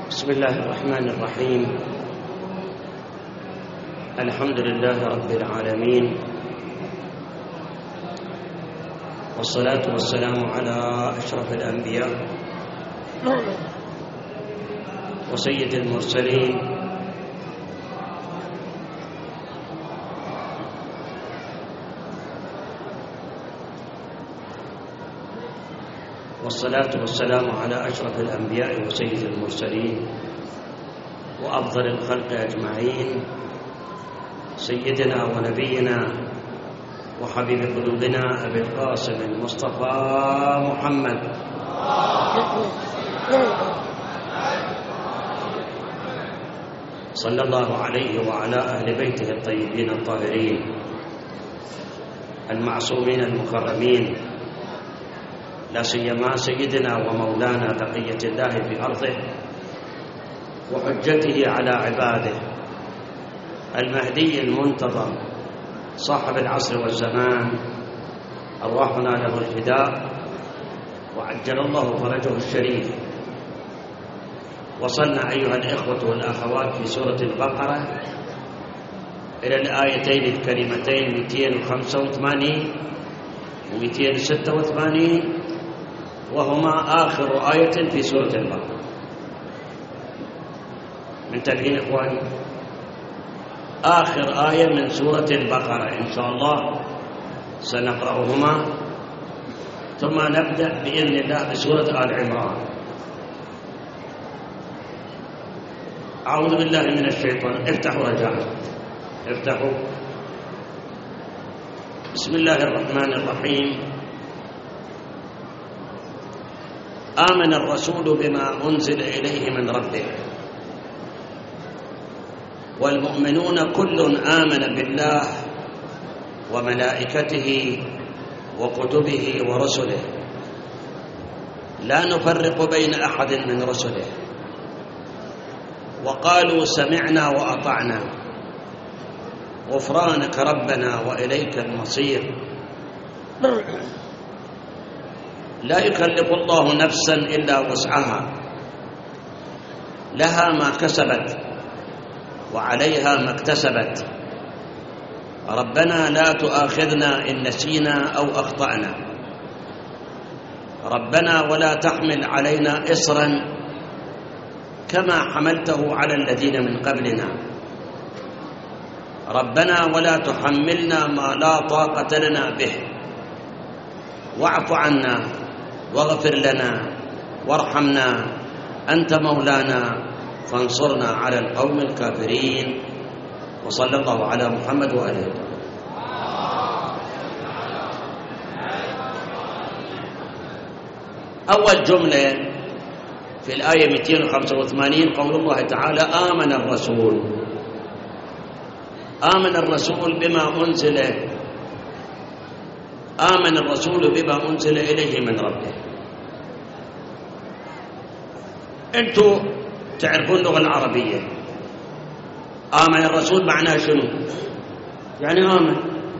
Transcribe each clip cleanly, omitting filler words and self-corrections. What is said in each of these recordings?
بسم الله الرحمن الرحيم. الحمد لله رب العالمين، والصلاة والسلام على أشرف الأنبياء وسيد المرسلين والصلاة والسلام على أشرف الأنبياء وسيد المرسلين وأفضل الخلق أجمعين، سيدنا ونبينا وحبيب قلوبنا أبي القاسم المصطفى محمد صلى الله عليه وعلى أهل بيته الطيبين الطاهرين المعصومين المكرمين، لا سيما سيدنا ومولانا تقية الله في أرضه وحجته على عباده المهدي المنتظر صاحب العصر والزمان، أرواحنا له الفداء وعجل الله فرجه الشريف. وصلنا أيها الإخوة والأخوات في سورة البقرة إلى الآيتين الكريمتين 285 و 286، وهما آخر آية في سورة البقرة. منتبهين إخواني؟ آخر آية من سورة البقرة إن شاء الله سنقرأهما، ثم نبدأ بإذن الله بسورة آل عمران. أعوذ بالله من الشيطان. افتحوا رجاء، افتحوا. بسم الله الرحمن الرحيم. آمن الرسول بما أنزل إليه من ربه والمؤمنون كل آمن بالله وملائكته وكتبه ورسله لا نفرق بين أحد من رسله وقالوا سمعنا وأطعنا غفرانك ربنا وإليك المصير. لا يكلف الله نفسا إلا وسعها، لها ما كسبت وعليها ما اكتسبت، ربنا لا تؤاخذنا إن نسينا أو أخطأنا، ربنا ولا تحمل علينا إصرا كما حملته على الذين من قبلنا، ربنا ولا تحملنا ما لا طاقة لنا به، واعف عنا واغفر لنا وارحمنا أنت مولانا فانصرنا على القوم الكافرين. وصلى الله على محمد وآله. أول جملة في الآية 285 قول الله تعالى آمن الرسول. آمن الرسول بما أنزل، آمن الرسول بما أنزل إليه من ربه. أنتم تعرفون اللغة العربية، آمن الرسول معناه شنو؟ يعني آمن.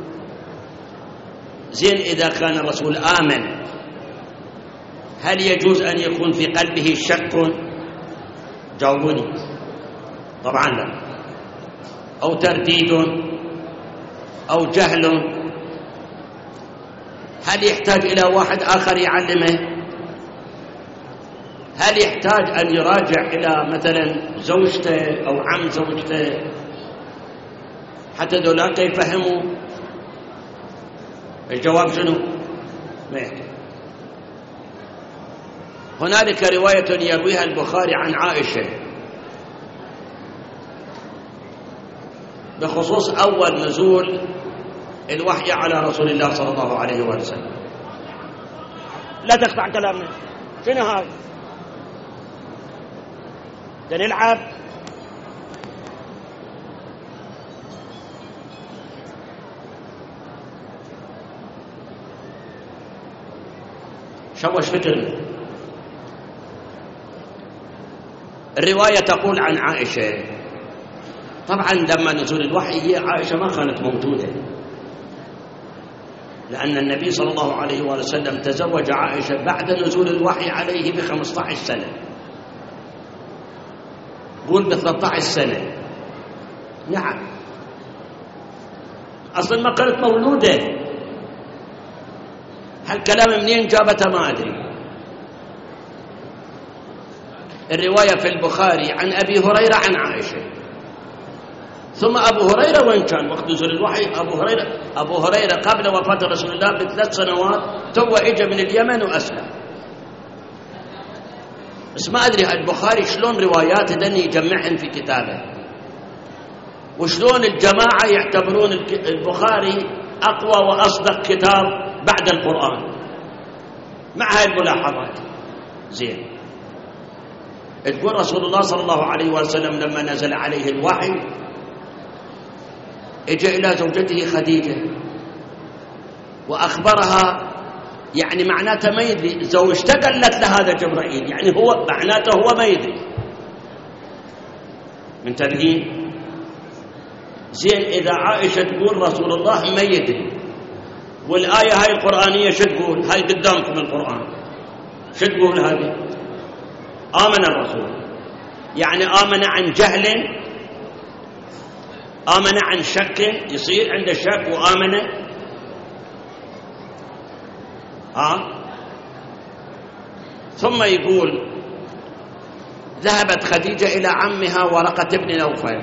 زين، إذا كان الرسول آمن هل يجوز أن يكون في قلبه شك؟ جاوبوني. طبعا لا. أو ترديد أو جهل. هل يحتاج إلى واحد آخر يعلمه؟ هل يحتاج أن يراجع إلى مثلا زوجته أو عم زوجته حتى ذولاك يفهموا؟ الجواب شنو؟ ما يحتاج. هنالك رواية يرويها البخاري عن عائشة بخصوص أول نزول الوحي على رسول الله صلى الله عليه وسلم. لا تقطع كلامنا. شنو هذا؟ نلعب؟ شوش فكرنا. الرواية تقول عن عائشة، طبعا لما نزول الوحي هي عائشة ما كانت موجودة، لأن النبي صلى الله عليه وسلم تزوج عائشة بعد نزول الوحي عليه ب15 سنة. قول ب13 سنة. نعم، أصلا ما كانت مولودة. هالكلام منين جابته ما أدري. الرواية في البخاري عن أبي هريرة عن عائشة. ثم أبو هريرة وين كان وقت نزول الوحي؟ أبو هريرة قبل وفاة رسول الله ب3 سنوات تو إجا من اليمن وأسلم. بس ما أدري البخاري شلون رواياته دني يجمعهن في كتابه، وشلون الجماعة يعتبرون البخاري أقوى وأصدق كتاب بعد القرآن مع هاي الملاحظات. زين، تقول رسول الله صلى الله عليه وسلم لما نزل عليه الوحي اجى إلى زوجته خديجة وأخبرها، يعني معناته ما يدري زوجته قالت لهذا جبرائيل، يعني هو معناته هو ما يدري. منتبهين؟ زين، إذا عائشة تقول رسول الله ما يدري، والآية هاي القرآنية شو تقول؟ هاي قدامكم القرآن شو تقول هذه؟ آمن الرسول، يعني آمن عن جهل، آمن عن شك، يصير عنده شك وآمن. ثم يقول ذهبت خديجة إلى عمها ورقة بن نوفل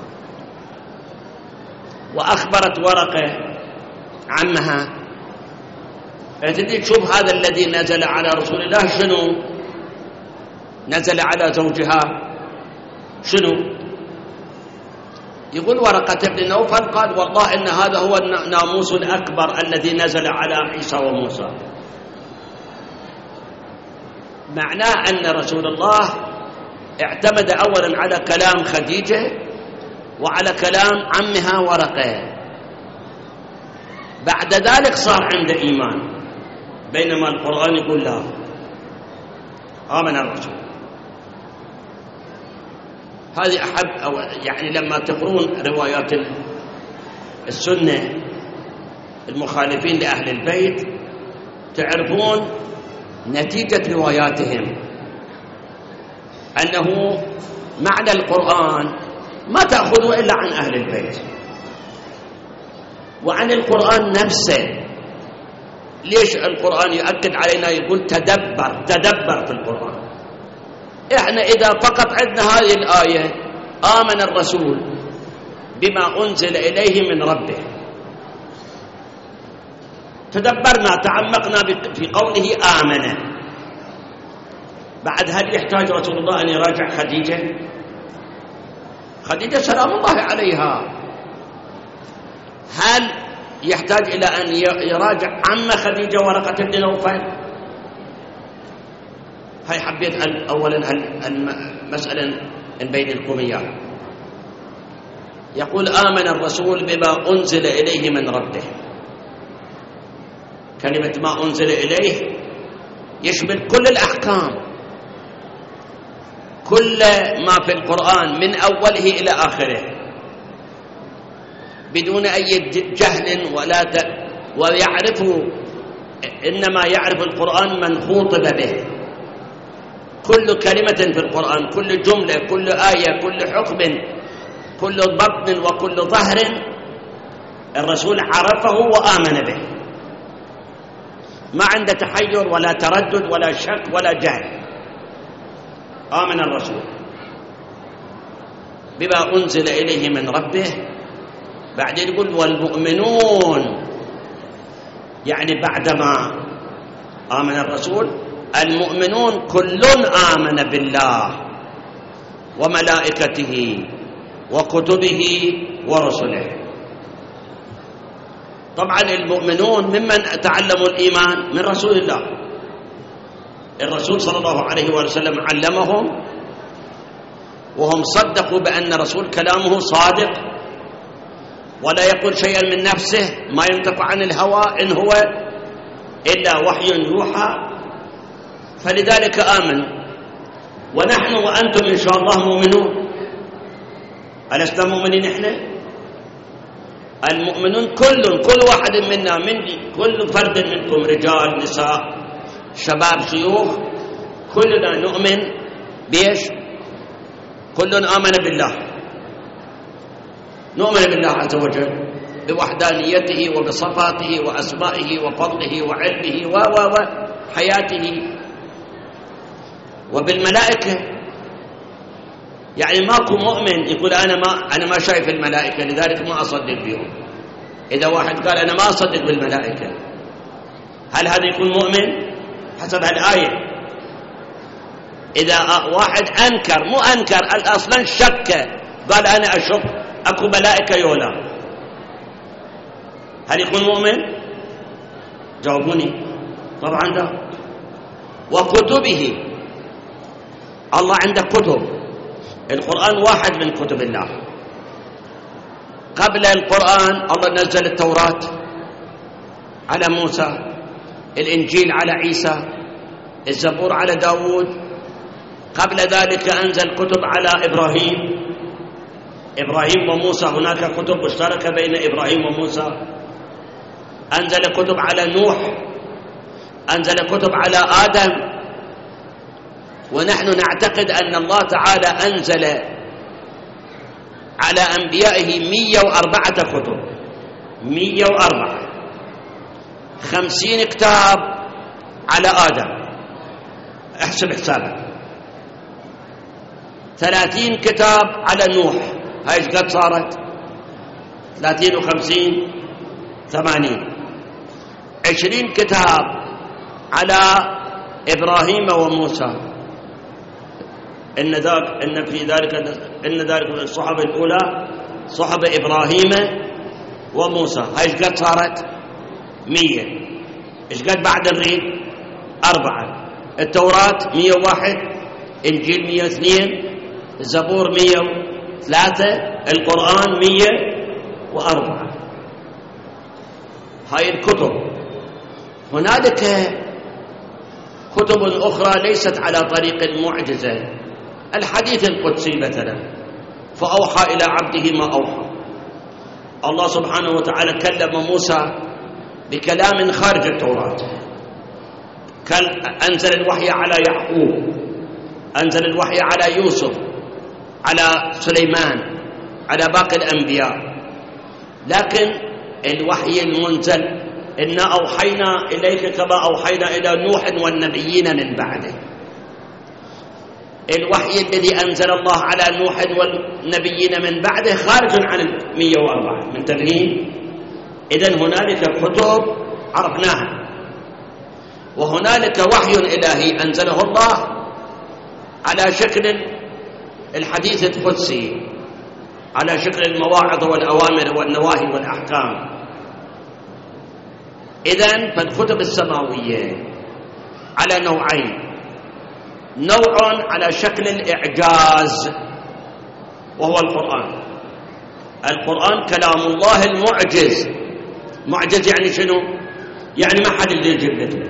وأخبرت ورقة عمها، فتدي تشوف هذا الذي نزل على رسول الله شنو نزل على زوجها شنو. يقول ورقة بن نوفل قال والله إن هذا هو الناموس الأكبر الذي نزل على عيسى وموسى. معناه أن رسول الله اعتمد أولا على كلام خديجة وعلى كلام عمها ورقة، بعد ذلك صار عنده إيمان، بينما القرآن يقول لا، آمن الرسول. هذه أحب أو يعني لما تقرون روايات السنة المخالفين لأهل البيت تعرفون نتيجة رواياتهم أنه معنى القرآن ما تأخذه إلا عن أهل البيت وعن القرآن نفسه. ليش القرآن يؤكد علينا يقول تدبر في القرآن؟ إحنا إذا فقط عندنا هذه الآية آمن الرسول بما أنزل إليه من ربه، تدبرنا تعمقنا في قوله آمن، بعد هل يحتاج رسول الله أن يراجع خديجة سلام الله عليها؟ هل يحتاج إلى أن يراجع عم خديجة ورقة بن نوفل؟ هاي حبيت أولا المسألة بين القوميات. يقول آمن الرسول بما أنزل إليه من ربه. كلمة ما أنزل إليه يشمل كل الأحكام، كل ما في القرآن من أوله إلى آخره بدون أي جهل ويعرفه، إنما يعرف القرآن من خوطب به. كل كلمة في القرآن، كل جملة، كل آية، كل حكم، كل بطن وكل ظهر الرسول عرفه وآمن به، ما عنده تحير ولا تردد ولا شك ولا جهل. آمن الرسول بما أنزل إليه من ربه. بعدين يقول والمؤمنون، يعني بعدما آمن الرسول المؤمنون كل آمن بالله وملائكته وكتبه ورسله. طبعا المؤمنون ممن تعلموا الإيمان من رسول الله. الرسول صلى الله عليه وسلم علمهم وهم صدقوا بأن الرسول كلامه صادق ولا يقول شيئا من نفسه، ما ينطق عن الهوى إن هو إلا وحي يوحى، فلذلك آمنوا. ونحن وأنتم إن شاء الله مؤمنون، ألسنا مؤمنين إحنا؟ المؤمنون كل واحد منا، من كل فرد منكم، رجال نساء شباب شيوخ، كلنا نؤمن بيش كل آمن بالله، نؤمن بالله عز وجل بوحدانيته وبصفاته وأسمائه وفضله وعلمه وحياته، وبالملائكة. يعني ماكو مؤمن يقول أنا ما شايف الملائكة لذلك ما أصدق بهم. إذا واحد قال أنا ما أصدق بالملائكة، هل هذا يكون مؤمن حسب الآية؟ إذا واحد أنكر، مو أنكر أصلا، شك، قال أنا أشك أكو ملائكة يولا، هل يكون مؤمن؟ جاوبوني. طبعا لا. وكتبه، الله عنده كتب، القرآن واحد من كتب الله. قبل القرآن الله نزل التوراة على موسى، الإنجيل على عيسى، الزبور على داود. قبل ذلك أنزل كتب على إبراهيم وموسى، هناك كتب مشتركة بين إبراهيم وموسى. أنزل كتب على نوح، أنزل كتب على آدم. ونحن نعتقد أن الله تعالى أنزل على أنبيائه 104 كتب، 104، 50 كتاب على آدم، احسب حسابك، 30 كتاب على نوح، هاي ايش قد صارت؟ 30 و50 80، 20 كتاب على إبراهيم وموسى. إن ذلك الصحبة الأولى صحبة إبراهيم وموسى، هاي ايش قد صارت؟ 100. ايش قد بعد الريد؟ 4. التوراة 101، إنجيل 102، الزبور 103، القرآن 104. هاي الكتب. هنالك كتب أخرى ليست على طريق المعجزة، الحديث القدسي مثلا، فأوحى إلى عبده ما أوحى. الله سبحانه وتعالى كلم موسى بكلام خارج التوراة، أنزل الوحي على يعقوب، أنزل الوحي على يوسف، على سليمان، على باقي الأنبياء. لكن الوحي المنزل إنا أوحينا إليك كما أوحينا إلى نوح والنبيين من بعده، الوحي الذي أنزل الله على نوح والنبيين من بعده خارج عن 104. من تفهيم؟ إذن هنالك كتب عرفناها، وهنالك وحي إلهي أنزله الله على شكل الحديث القدسي، على شكل المواعظ والأوامر والنواهي والأحكام. إذن فالكتب السماوية على نوعين، نوع على شكل الإعجاز وهو القرآن. القرآن كلام الله المعجز. معجز يعني شنو؟ يعني ما حد اللي يجيب مثله.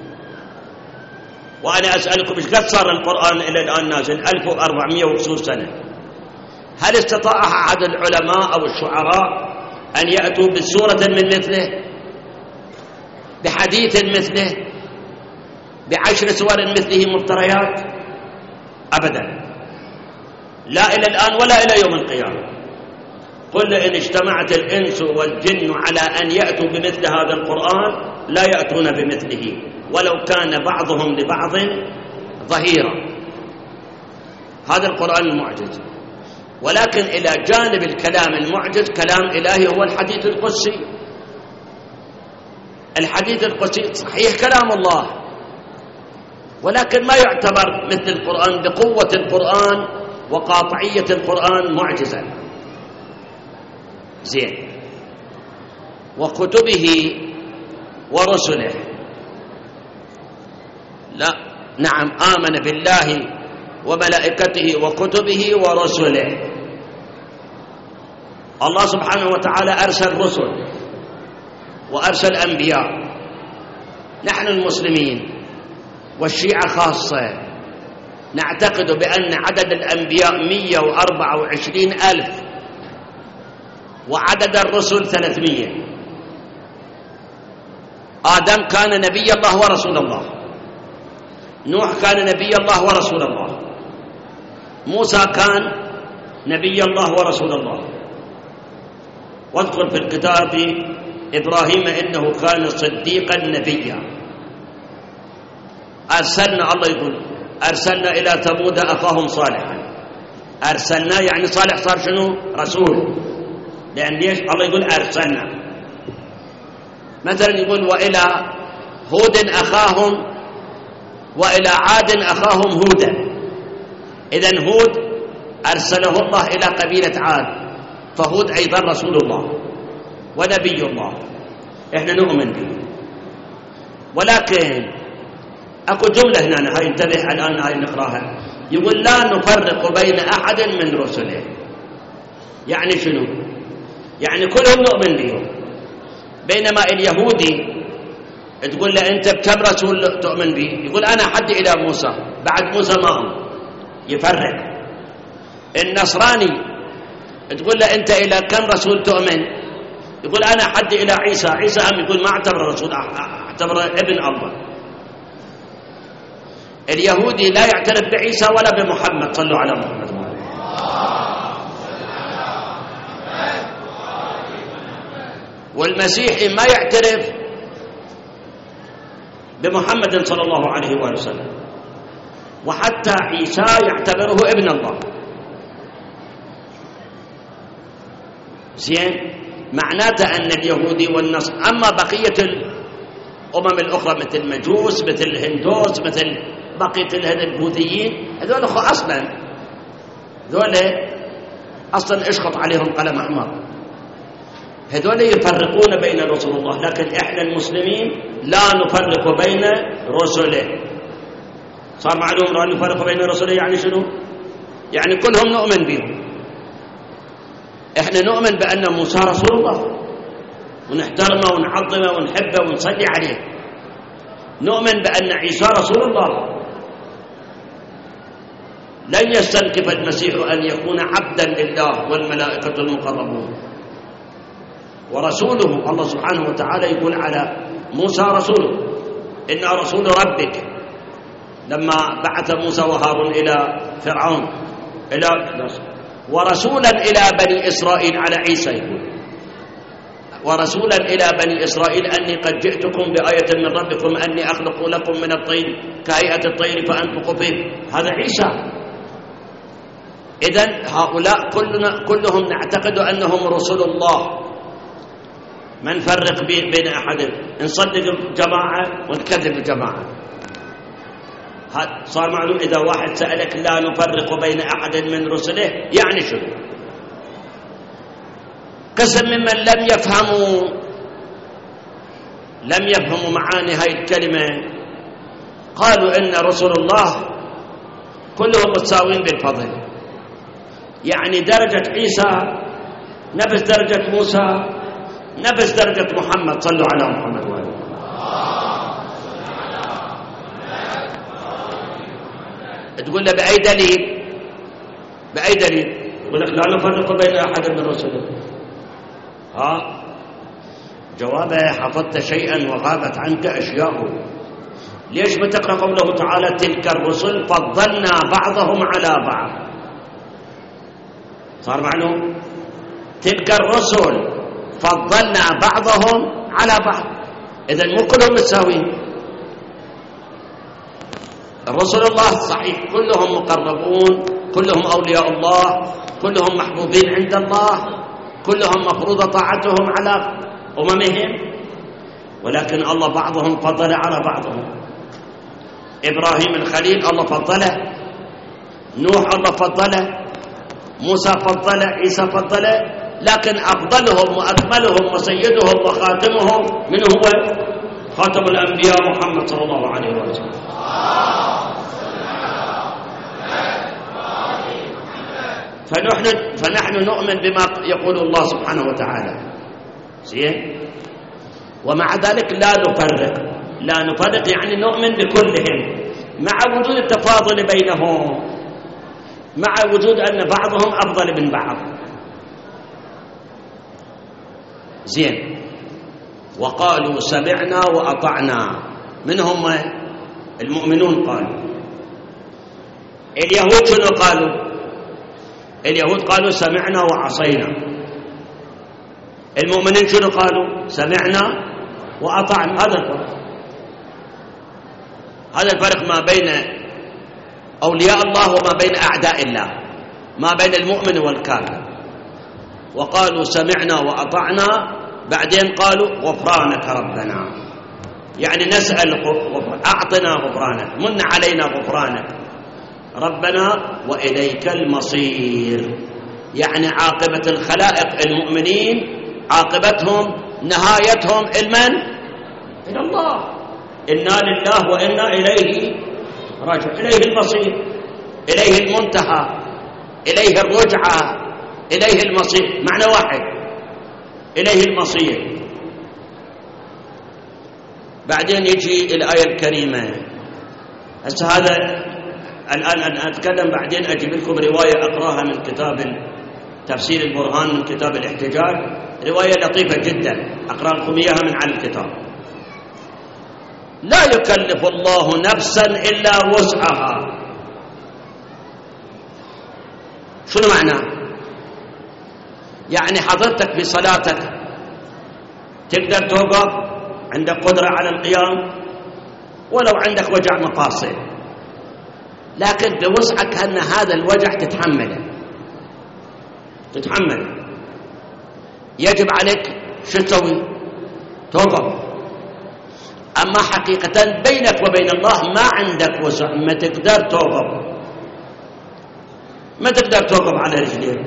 وأنا أسألكم إيش قد صار القرآن إلى الآن نازل؟ 1400 وكسور سنة. هل استطاع أحد العلماء أو الشعراء أن يأتوا بسورة من مثله، بحديث مثله، ب10 سور مثله مفتريات؟ أبدا، لا إلى الآن ولا إلى يوم القيامة. قل إن اجتمعت الإنس والجن على أن يأتوا بمثل هذا القرآن لا يأتون بمثله ولو كان بعضهم لبعض ظهيرا. هذا القرآن المعجز. ولكن إلى جانب الكلام المعجز كلام إلهي هو الحديث القدسي. الحديث القدسي صحيح كلام الله، ولكن ما يعتبر مثل القرآن بقوة القرآن وقاطعية القرآن معجزا. زين. وكتبه ورسله، لا نعم، آمن بالله وملائكته وكتبه ورسله. الله سبحانه وتعالى أرسل رسل وأرسل أنبياء. نحن المسلمين والشيعة خاصة نعتقد بأن عدد الأنبياء 124,000 وعدد الرسل 300. آدم كان نبي الله ورسول الله، نوح كان نبي الله ورسول الله، موسى كان نبي الله ورسول الله، واذكر في الكتاب إبراهيم إنه كان صديقا نبيا. أرسلنا، الله يقول أرسلنا إلى ثمود أخاهم صالحا. أرسلنا يعني صالح صار شنو؟ رسول. لأن ليش الله يقول أرسلنا؟ مثلا يقول وإلى هود أخاهم، وإلى عاد أخاهم هودا. إذن هود أرسله الله إلى قبيلة عاد، فهود أيضا رسول الله ونبي الله، إحنا نؤمن به. ولكن أكو جملة هنا، هاي انتبه الآن، هاي نقراها. يقول لا نفرق بين أحد من رسله. يعني شنو؟ يعني كلهم نؤمن بهم. بينما اليهودي تقول له أنت بكم رسول تؤمن به؟ يقول أنا حد إلى موسى، بعد موسى ما هم، يفرق. النصراني تقول له أنت إلى كم رسول تؤمن؟ يقول أنا حد إلى عيسى. عيسى هم يقول ما اعتبر رسول، اعتبر ابن الله. اليهودي لا يعترف بعيسى ولا بمحمد، صلوا على محمد. والمسيحي ما يعترف بمحمد صلى الله عليه وآله وسلم، وحتى عيسى يعتبره ابن الله. زين، معناته أن اليهودي والنصر. أما بقية الأمم الأخرى مثل المجوس، مثل الهندوس، مثل بقية البوذيين، هذول أصلا اشخط عليهم قلم أحمر. هذول يفرقون بين رسل الله، لكن إحنا المسلمين لا نفرق بين رسله. صار معلوم لا نفرق بين رسله يعني شنو؟ يعني كلهم نؤمن بهم. إحنا نؤمن بأن موسى رسول الله، ونحترمه ونعظمه ونحبه ونصلي عليه. نؤمن بأن عيسى رسول الله. لن يستنكف المسيح أن يكون عبدا لله والملائكة المقربون ورسوله. الله سبحانه وتعالى يقول على موسى رسوله، إن رسول ربك، لما بعث موسى وهارون إلى فرعون، ورسولا إلى بني إسرائيل، على عيسى يقول ورسولا إلى بني إسرائيل أني قد جئتكم بآية من ربكم أني أخلق لكم من الطين كهيئة الطير فأنفخ فيه. هذا عيسى. إذن هؤلاء كلهم نعتقد أنهم رسل الله، ما نفرق بين أحد، نصدق جماعة ونكذب جماعة. صار معلوم إذا واحد سألك لا نفرق بين أحد من رسله يعني شنو؟ قسم ممن لم يفهموا معاني هاي الكلمة، قالوا إن رسول الله كلهم متساوين بالفضل، يعني درجة عيسى نفس درجة موسى نفس درجة محمد. صلوا على محمد وآله. تقول له بأي دليل؟ بأي دليل؟ يقول لك لا نفرق بين أحد من رسله. جوابه حفظت شيئا وغابت عنك أشياء. ليش ما تقرأ قوله تعالى تلك الرسل فضلنا بعضهم على بعض؟ صار معلوم تلك الرسل فضلنا بعضهم على بعض. إذن مو كلهم متساويين. رسل الله صحيح كلهم مقربون، كلهم أولياء الله، كلهم محبوبين عند الله، كلهم مفروض طاعتهم على أممهم، ولكن الله بعضهم فضل على بعضهم. إبراهيم الخليل الله فضله، نوح الله فضله، موسى فضله، عيسى فضله، لكن أفضلهم وأكملهم وسيدهم وخاتمهم من هو؟ خاتم الأنبياء محمد صلى الله عليه وسلم. فنحن نؤمن بما يقول الله سبحانه وتعالى. زين، ومع ذلك لا نفرق يعني نؤمن بكلهم مع وجود التفاضل بينهم، مع وجود أن بعضهم أفضل من بعض. زين، وقالوا سمعنا وأطعنا. من هم المؤمنون؟ قالوا. اليهود شنو قالوا؟ اليهود قالوا سمعنا وعصينا، المؤمنين شنو قالوا؟ سمعنا وأطعنا. هذا الفرق، هذا الفرق ما بين أولياء الله وما بين أعداء الله، ما بين المؤمن والكافر. وقالوا سمعنا وأطعنا، بعدين قالوا غفرانك ربنا، يعني نسأل أعطنا غفرانك، من علينا غفرانك ربنا وإليك المصير. يعني عاقبة الخلائق المؤمنين عاقبتهم نهايتهم إلى الله، إنا لله وإنا إليه راجعون، إليه المصير، إليه المنتهى، إليه الرجعة، إليه المصير، معنى واحد، إليه المصير. بعدين يجي الآية الكريمة. هسه هذا الآن أنا أتكلم، بعدين أجيب لكم رواية أقراها من كتاب تفسير البرهان من كتاب الاحتجاج، رواية لطيفة جدا أقرأ لكم إياها من على الكتاب. لا يكلف الله نفسا إلا وسعها. شنو معناه؟ يعني حضرتك في صلاتك تقدر توقف، عندك قدرة على القيام ولو عندك وجع مفاصل، لكن بوسعك أن هذا الوجع تتحمله، يجب عليك شو تسوي؟ توقف. أما حقيقة بينك وبين الله ما عندك وسع، ما تقدر توقف على رجليك.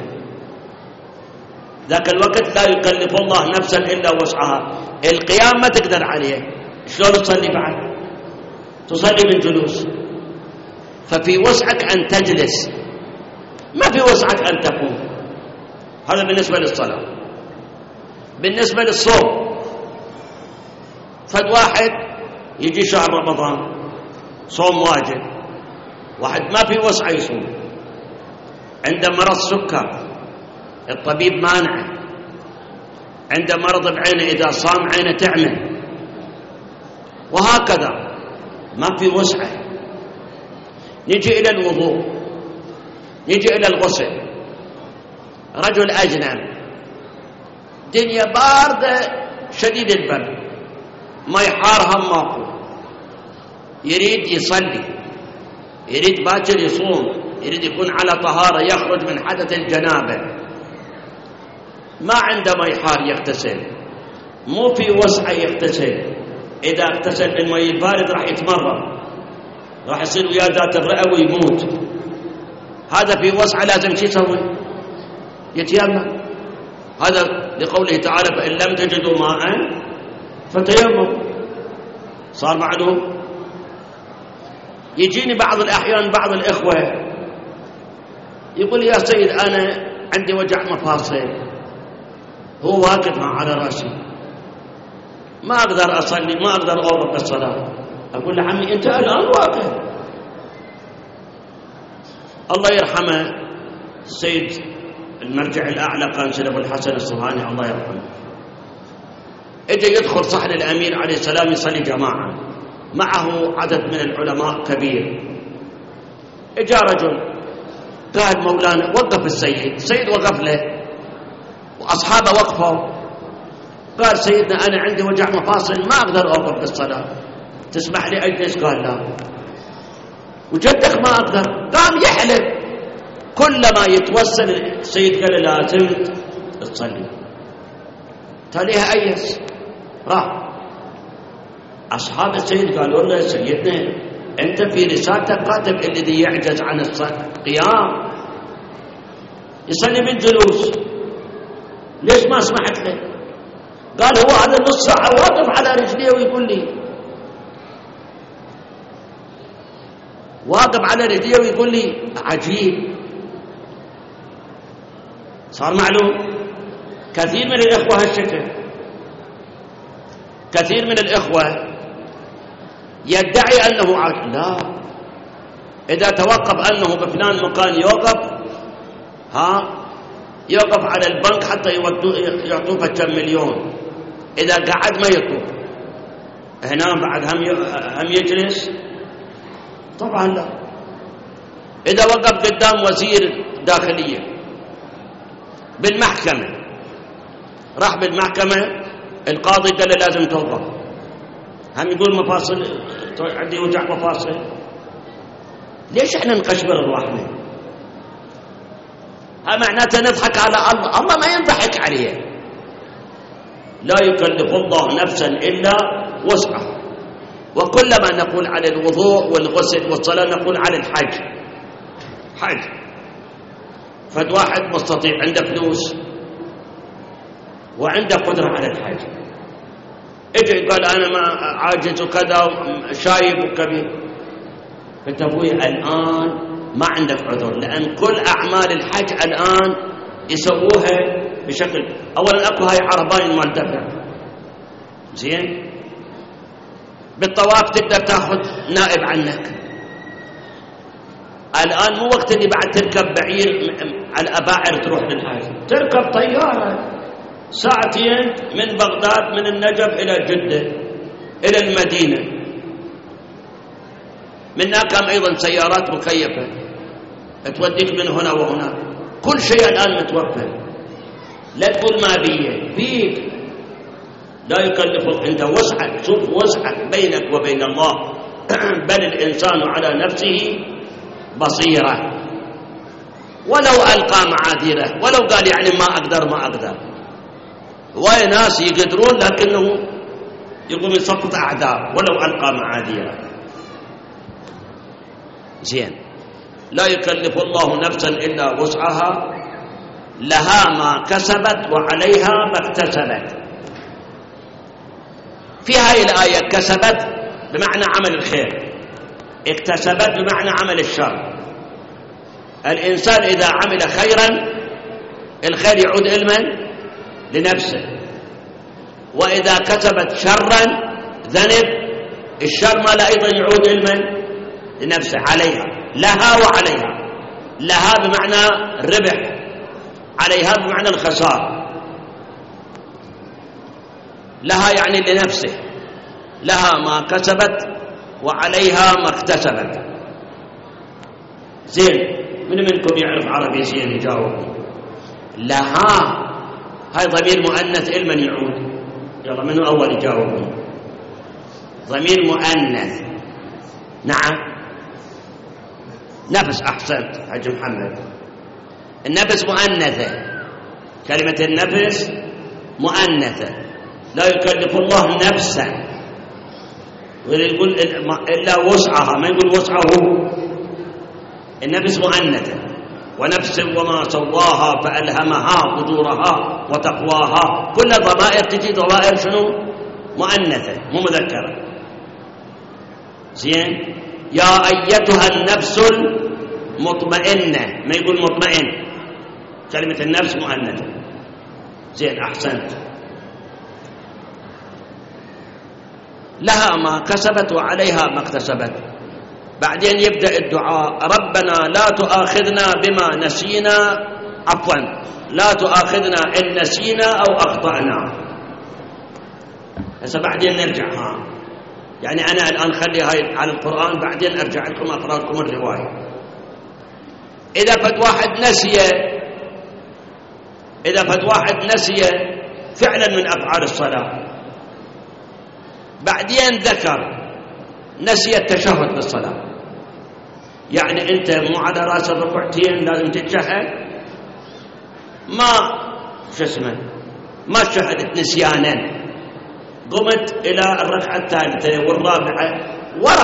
ذاك الوقت لا يكلف الله نفسا إلا وسعها. القيام ما تقدر عليه، شلون تصلي بعد؟ تصلي بالجلوس. ففي وسعك أن تجلس، ما في وسعك أن تقوم. هذا بالنسبة للصلاة. بالنسبة للصوم، فد واحد يجي شهر رمضان صوم واجب، واحد ما في وسع يصوم، عنده مرض سكر الطبيب مانعه، عنده مرض بعينه إذا صام عينه تعمل، وهكذا ما في وسعه. نجي إلى الوضوء، نجي إلى الغسل. رجل أجنب، دنيا باردة شديد البرد، ما يحار هم ماكو، يريد يصلي، يريد باكر يصوم، يريد يكون على طهارة، يخرج من حدث الجنابة، ما عنده ما يحار يغتسل، مو في وسعة يغتسل. إذا اغتسل بالماء البارد راح يتمرض، راح يصير وياه ذات الرئة ويموت. هذا في وسعة لازم شو يسوي؟ يتيمم. هذا لقوله تعالى فإن لم تجدوا ماء فتيمموا. صار معلوم. يجيني بعض الأحيان بعض الإخوة يقول يا سيد أنا عندي وجع مفاصل، هو واقف على رأسي، ما أقدر أصلي، ما أقدر أوقف الصلاة. أقول له عمي أنت الآن واقف. الله يرحمه السيد المرجع الأعلى قنصل أبو الحسن الصهاني الله يرحمه، اجى يدخل صحن الأمير عليه السلام يصلي جماعة، معه عدد من العلماء كبير. اجى رجل قال مولانا وقف السيد وقف له وأصحابه وقفوا. قال سيدنا أنا عندي وجع مفاصل ما أقدر أوقف بالصلاة، تسمح لي أجلس؟ قال لا. وجدك ما أقدر. قام يحلف. كلما يتوسل السيد قال لازم تصلي. تاليها أيس راح. أصحاب السيد قالوا له سيدنا أنت في رسالتك كاتب الذي يعجز عن القيام يصلي بالجلوس، ليش ما سمحت له؟ قال هو هذا نص ساعة واقف على رجليه ويقول لي، واقف على رجليه ويقول لي عجيب. صار معلوم. كثير من الإخوة هالشكل، كثير من الإخوة يدعي أنه عاجز. لا، إذا توقف أنه بفلان مكان يوقف على البنك حتى يعطوه كم مليون، إذا قعد ما يطوف. هنا بعد هم يجلس؟ طبعا لا. إذا وقف قدام وزير داخلية بالمحكمة، راح بالمحكمة القاضي قال له لازم توقف، هم يقول مفاصل عندي وجع مفاصل. ليش احنا نقشبر ارواحنا؟ ها معناته نضحك على الله. الله ما ينضحك عليه. لا يكلف الله نفسا الا وسعها. وكلما نقول على الوضوء والغسل والصلاه نقول على الحج. حج فد واحد مستطيع عنده فلوس وعنده قدره على الحج، اجى قال انا ما عاجز وكذا شايب وكبير، قلت ابوي الان ما عندك عذر، لان كل اعمال الحج الان يسووها بشكل، اولا اكو هاي عرباين مال دفع زين، بالطواف تقدر تاخذ نائب عنك. الان مو وقت اللي بعد تركب بعير على الاباعر تروح للحج، تركب طياره ساعتين من بغداد من النجف الى جده الى المدينه. من هناك ايضا سيارات مكيفه توديك من هنا وهنا، كل شيء الان متوفر. لا تقول ما بيه، بيك لا يكلفك، انت وسعك، شوف وسعك بينك وبين الله. بل الانسان على نفسه بصيره، ولو القى معاذيره، ولو قال يعني ما اقدر. وين ناس يقدرون لكنه يقوم يسقط اعذار ولو القى معاذيره. زين، لا يكلف الله نفسا الا وسعها، لها ما كسبت وعليها ما اكتسبت. في هذه الآية كسبت بمعنى عمل الخير، اكتسبت بمعنى عمل الشر. الإنسان إذا عمل خيرا الخير يعود لمن؟ لنفسه. وإذا كسبت شرا ذنب الشر ما لا أيضا يعود لمن؟ لنفسه. عليها، لها وعليها. لها بمعنى الربح، عليها بمعنى الخسارة. لها يعني لنفسه، لها ما كسبت وعليها ما اكتسبت. زين، من منكم يعرف عربي زين يجاوب؟ لها هاي ضمير مؤنث لمن يعود؟ يلا منو أول يجاوب؟ ضمير مؤنث. نعم، نفس. أحسنت حج محمد، النفس مؤنثة، كلمة النفس مؤنثة. لا يكلف الله نفسا، ويقول إلا وسعها، ما يقول وسعه. النفس مؤنثة، ونفس وما سواها فألهمها فجورها وتقواها. كل ضمائر تجي ضمائر شنو؟ مؤنثة مو مذكرة. زين، يا أيتها النفس المطمئنة، ما يقول مطمئن، كلمة النفس مؤنثة. زين، أحسنت. لها ما كسبت وعليها ما اكتسبت. بعدين يبدأ الدعاء: ربنا لا تؤاخذنا بما نسينا، عفوا لا تؤاخذنا إن نسينا أو أخطأنا. هسه بعدين نرجع. يعني أنا الآن خلي هاي على القرآن، بعدين أرجع لكم أقرأ لكم الرواية. إذا فد واحد نسي فعلا من أفعال الصلاة، بعدين ذكر نسي التشهد بالصلاة، يعني أنت مو على رأس الركعتين لازم تتشهد، ما شهدت نسيانا، قمت إلى الركعة الثالثة والرابعة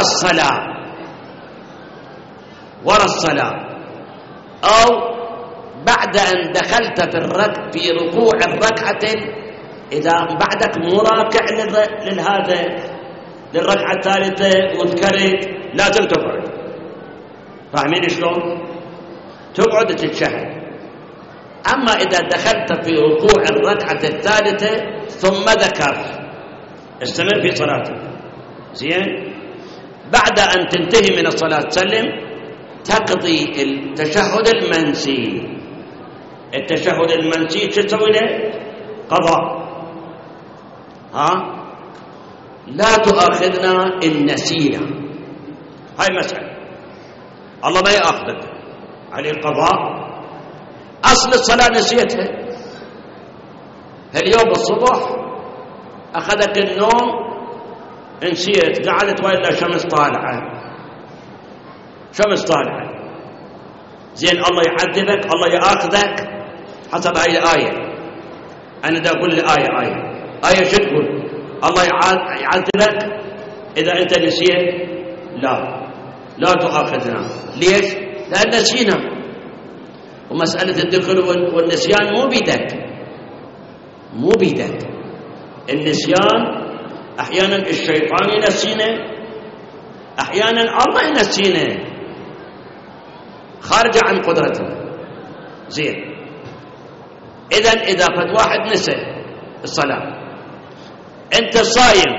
ورا الصلاة، أو بعد أن دخلت في ركوع الركعة، إذا بعدك مراكع للركعة الثالثة وذكرت، لازم تقعد. فاهمين شلون؟ تقعد تتشهد. أما إذا دخلت في ركوع الركعة الثالثة ثم ذكرت، استمر في صلاتك. زين، بعد أن تنتهي من الصلاة تسلم، تقضي التشهد المنسي. التشهد المنسي شو تسوي له؟ قضاء. لا تؤاخذنا إن نسينا، هاي مسألة الله ما يأخذك عليه القضاء. أصل الصلاة نسيتها، اليوم الصبح أخذك النوم، نسيت، قعدت وإلا شمس طالعة، شمس طالعة، زين الله يعذبك، الله يأخذك حسب هاي الآية. أنا دا أقول آية شو تقول؟ الله يعذبك إذا أنت نسيت؟ لا تؤاخذنا. ليش؟ لأن نسينا، ومسألة الذكر والنسيان مو بيدك. النسيان أحيانا الشيطان ينسينا، أحيانا الله ينسينا، خارجة عن قدرتنا. زين، إذا فد واحد نسى الصلاة، أنت صايم،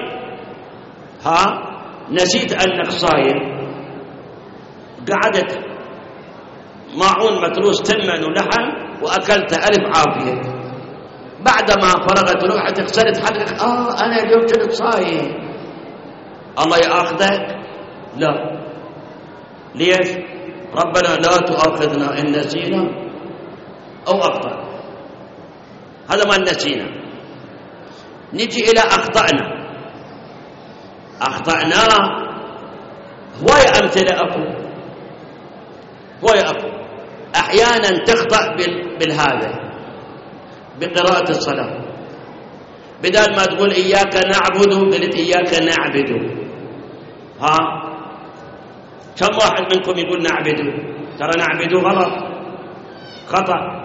نسيت أنك صايم، قعدت ماعون متروس تمن ولحم وأكلت ألف عافية، بعدما فرغت روحك اغسلت حلقك، أنا اليوم كنت صايم، الله يأخذك؟ لا. ليش؟ ربنا لا تؤاخذنا إن نسينا أو أخطأنا. هذا ما نسينا. نجي إلى أخطأنا. هواية أمثلة أكو أحيانا تخطأ بالهذا، بقراءة الصلاة، بدل ما تقول إياك نعبد قلت إياك نعبد. كم واحد منكم يقول نعبد؟ ترى نعبد غلط، خطأ.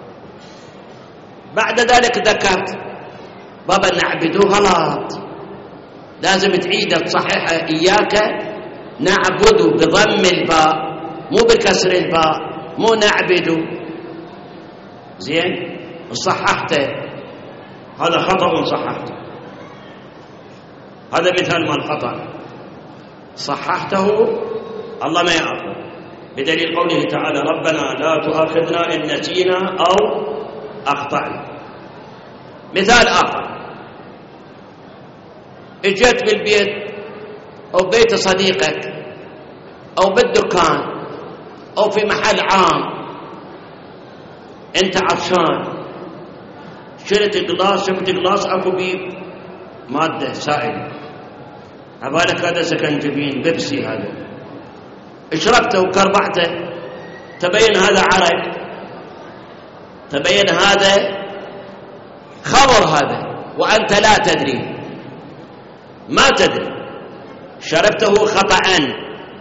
بعد ذلك ذكرت بابا نعبد غلط، لازم تعيد تصححها، إياك نعبد بضم الباء مو بكسر الباء، مو نعبد. زين، صححته، هذا خطأ صححته، هذا مثال ما الخطأ صححته، الله ما يأخذ، بدليل قوله تعالى ربنا لا تؤاخذنا إن نسينا أو أخطأنا. مثال آخر، اجيت بالبيت أو بيت صديقك أو بالدكان أو في محل عام، أنت عطشان، شفت قلاص أكو بيه مادة سائلة، عبالك هذا سكنجبين بيبسي، هذا اشربته وكربعته، تبين هذا عرق، تبين هذا خمر، هذا وأنت لا تدري، ما تدري، شربته خطأ،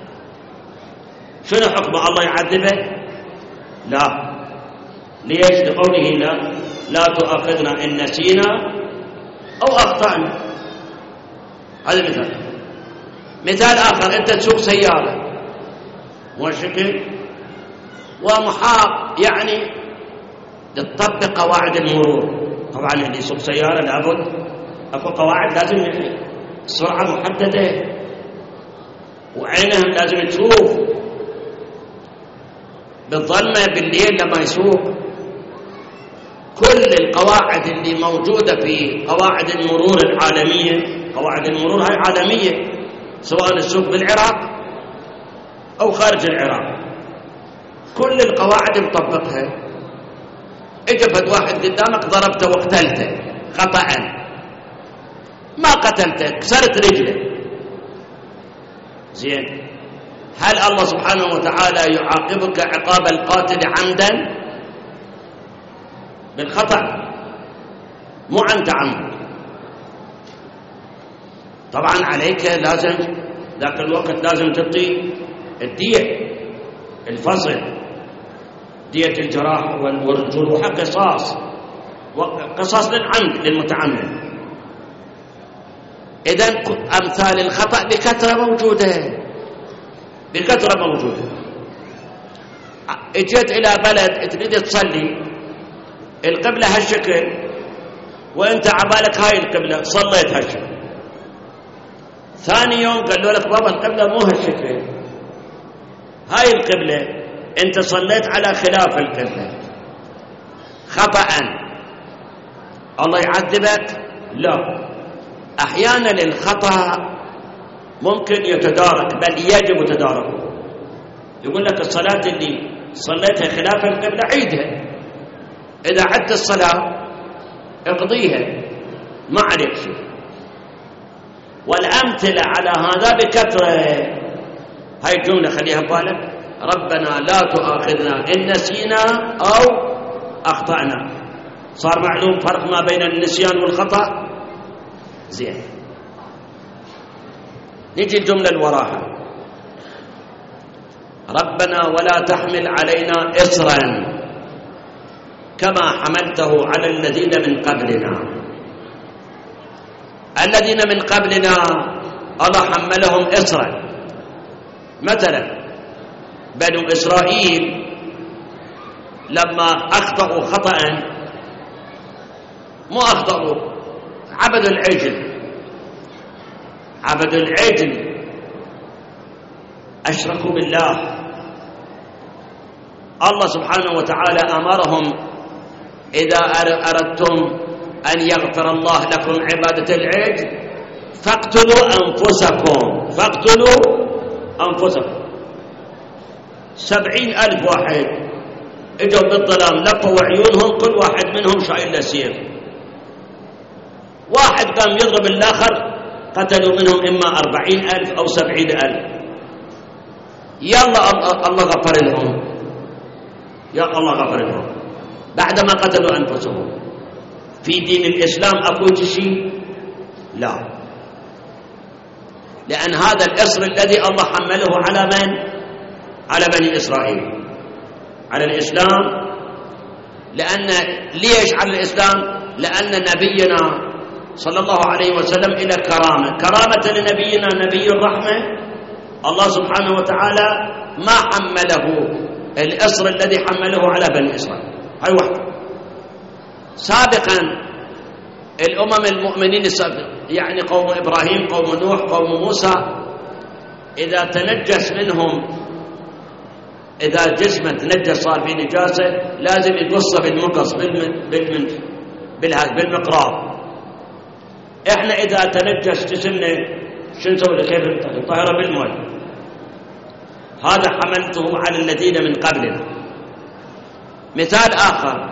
شنو حكمه؟ الله يعذبه؟ لا. ليش؟ لقوله لا تؤاخذنا إن نسينا أو أخطأنا. هذا مثال آخر، أنت تسوق سيارة وشكل ومحاط، يعني تطبق قواعد المرور. طبعا اللي يسوق سيارة لابد أكو قواعد، لازم السرعة محددة، وعينهم لازم تشوف بالظلمة بالليل لما يسوق. كل القواعد اللي موجودة في قواعد المرور العالمية، قواعد المرور هاي عالمية، سواء السوق بالعراق أو خارج العراق، كل القواعد مطبقها. اجفت واحد قدامك ضربته واقتلته خطأ، ما قتلته، كسرت رجله. زين، هل الله سبحانه وتعالى يعاقبك عقاب القاتل عمدا؟ بالخطأ، مو عن تعمد. طبعا عليك لازم ذاك الوقت لازم تعطي الدية، الفصل، دية الجراح والجروح، قصاص للعمد للمتعمد. إذن أمثال الخطأ بكثرة موجودة. اجيت إلى بلد تريد تصلي، القبلة هالشكل، وانت عبالك هاي القبلة صليت هالشكل، ثاني يوم قالوا لك بابا القبلة مو هالشكل، هاي القبلة، انت صليت على خلاف القبلة، خطأ، الله يعذبك؟ لا. أحيانا الخطأ ممكن يتدارك، بل يجب تداركه. يقول لك الصلاة اللي صليتها خلاف القبلة عيدها، إذا عدت الصلاة اقضيها، ما عليك شيء. والأمثلة على هذا بكثرة. هاي الجملة خليها ببالك: ربنا لا تؤاخذنا إن نسينا أو أخطأنا. صار معلوم فرق ما بين النسيان والخطأ؟ زين. نجي الجملة اللي وراها: ربنا ولا تحمل علينا إصرا كما حملته على الذين من قبلنا. الذين من قبلنا الله حملهم إصرا. مثلا بنو إسرائيل لما أخطأوا خطأ، مو أخطأوا، عبدوا العجل، عبدوا العجل، أشركوا بالله. الله سبحانه وتعالى أمرهم: إذا أردتم أن يغفر الله لكم عبادة العجل فاقتلوا أنفسكم، فاقتلوا أنفسكم. 70,000 واحد اجوا بالظلام، لقوا عيونهم، كل واحد منهم شايل له سيف. واحد قام يضرب الآخر، قتلوا منهم إما 40,000 أو 70,000. يلا الله غفر لهم، يا الله غفر لهم بعدما قتلوا أنفسهم. في دين الإسلام أكو شيء؟ لا، لأن هذا الإصر الذي الله حمله على من؟ على بني إسرائيل، على الإسلام. لأن ليش على الإسلام؟ لأن نبينا صلى الله عليه وسلم إلى كرامة لنبينا نبي الرحمة. الله سبحانه وتعالى ما حمله الإصر الذي حمله على بني إسرائيل. هاي واحدة. سابقا الأمم المؤمنين يعني قوم إبراهيم، قوم نوح، قوم موسى، إذا تنجس منهم، إذا جسمه تنجس صار في نجاسة، لازم يقصه بالمقص بالمقراض. إحنا إذا تنجس جسمنا شو نسوي له؟ كيف نطهره؟ بالماء. هذا حملته على الذين من قبلنا. مثال آخر: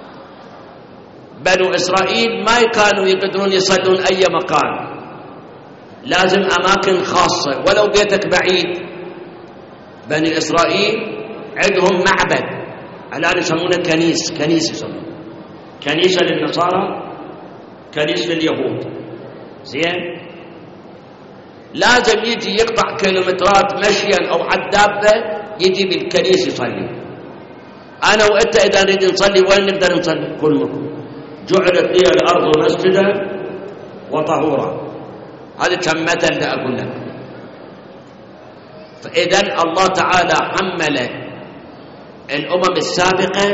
بنو إسرائيل ما كانوا يقدرون يصلون أي مكان، لازم أماكن خاصة ولو بيتك بعيد. بني إسرائيل عندهم معبد، الآن يسمونه كنيسة يسمونه كنيسة للنصارى، كنيسة لليهود. زين، لازم يجي يقطع كيلومترات مشيا أو عالدابة يجي بالكنيسة يصلي. أنا وأنت إذا نريد نصلي وين نقدر نصلي؟ كل مكان. جعلت لي الأرض مسجدا وطهورا. هذا كم مثل أقول لك. فإذا الله تعالى حمل الأمم السابقة،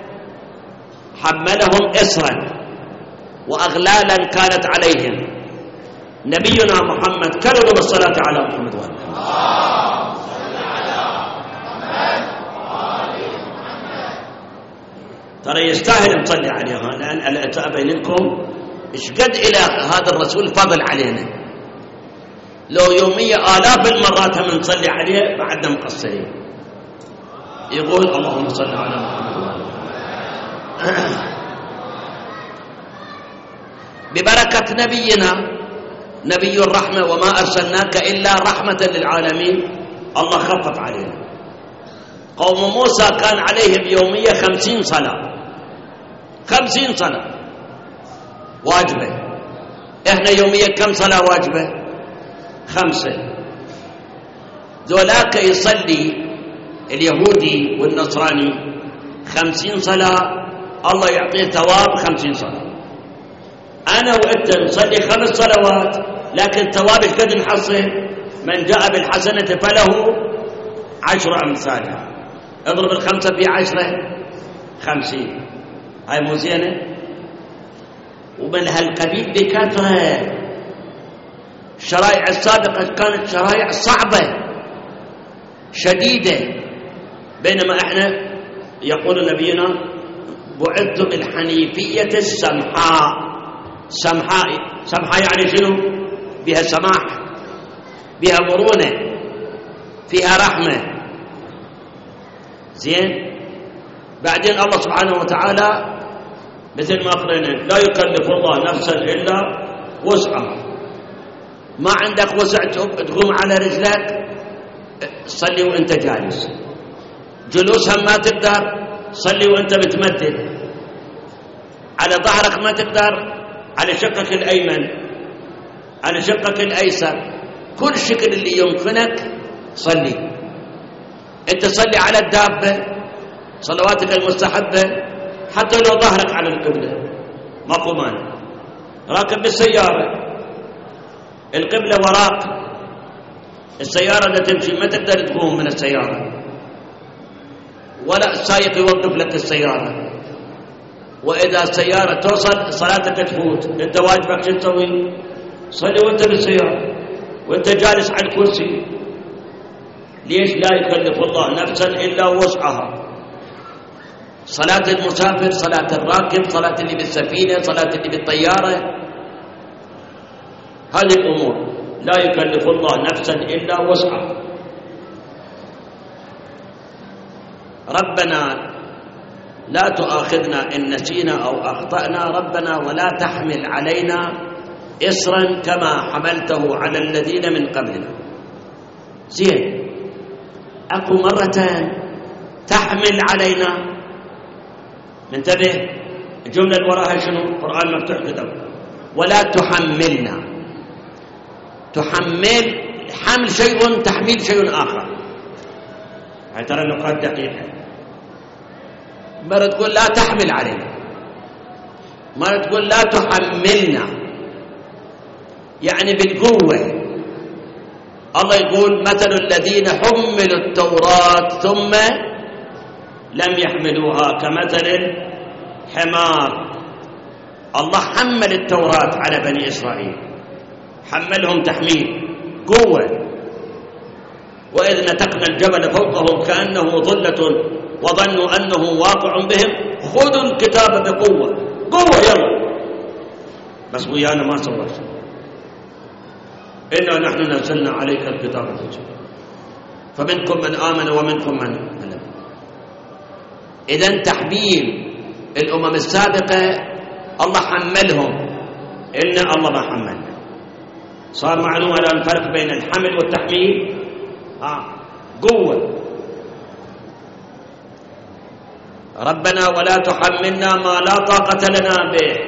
حملهم إصرا وأغلالا كانت عليهم. نبينا محمد كرر بالصلاة على محمد وآله. ترى يستاهل نصلي عليه، لأن الأتى بينكم إيش قد إلى هذا الرسول فضل علينا. لو يومية آلاف المرات هم نصلي عليه بعدنا مقصرين. يقول: اللهم صل على محمد وآله. ببركة نبينا نبي الرحمة: وما أرسلناك إلا رحمة للعالمين. الله خفف علينا. قوم موسى كان عليهم يومية 50 صلاة، 50 صلاة واجبة. إحنا يومية كم صلاة واجبة؟ 5. ذولاك يصلي اليهودي والنصراني 50 صلاة، الله يعطيه ثواب 50 صلاة. أنا وأنت نصلي 5 صلوات، لكن ثواب ايش قد نحصل؟ من جاء بالحسنة فله 10 أمثالها. اضرب 5 في 10 50. هاي مو زينة؟ ومن هالقبيل بكثرة. الشرائع السابقة كانت شرائع صعبة شديدة، بينما احنا يقول نبينا: بعثت بالحنيفية السمحاء. سمحاء يعني شنو؟ بها سماح، بها مرونة، فيها رحمة. زين، بعدين الله سبحانه وتعالى مثل ما قلنا لا يكلف الله نفسا إلا وسعها. ما عندك وسع تقوم على رجلك صلي وانت جالس، جلوسها ما تقدر صلي وانت متمدد، على ظهرك ما تقدر، على شقك الأيمن، على شقك الأيسر، كل شكل اللي يمكنك صلي. انت صلي على الدابة صلواتك المستحبة حتى لو ظهرك على القبلة مقومان. راكب بالسيارة القبلة وراك، السيارة لا تمشي ما تقدر تقوم من السيارة، ولا السائق يوقف لك السيارة، وإذا السيارة توصل صلاتك تفوت، أنت واجبك شو تسوي؟ صلي وأنت بالسيارة وأنت جالس على الكرسي. ليش؟ لا يكلف الله نفسا إلا وسعها. صلاة المسافر، صلاة الراكب، صلاة اللي بالسفينة، صلاة اللي بالطيارة، هذه الأمور لا يكلف الله نفسا إلا وسعها. ربنا لا تؤاخذنا إن نسينا أو أخطأنا، ربنا ولا تحمل علينا إصرا كما حملته على الذين من قبلنا. زين، أكو مرتين تحمل علينا، منتبه الجملة اللي وراها شنو؟ القرآن مفتوح كتاب. ولا تحملنا، تحمل حمل شيء، تحميل شيء آخر. هاي ترى النقاط دقيقة. مرة تقول لا تحمل علينا، مرة تقول لا تحملنا، يعني بالقوة. الله يقول مثل الذين حملوا التوراة ثم لم يحملوها كمثل الحمار. الله حمل التوراة على بني إسرائيل، حملهم تحميل قوة. وإذ نتقنا الجبل فوقهم كأنه ظلة وظنوا أنه واقع بهم خذوا الكتاب بقوة. قوة يلا، بس ويانا ما سوى شيء. إنا نحن نزلنا عليك الكتاب بالحق فمنكم من آمن ومنكم من لم. إذن تحميل الأمم السابقة الله حملهم، إن الله ما حملنا. صار معلوم الآن الفرق بين الحمل والتحميل. قوة. ربنا ولا تحملنا ما لا طاقة لنا به.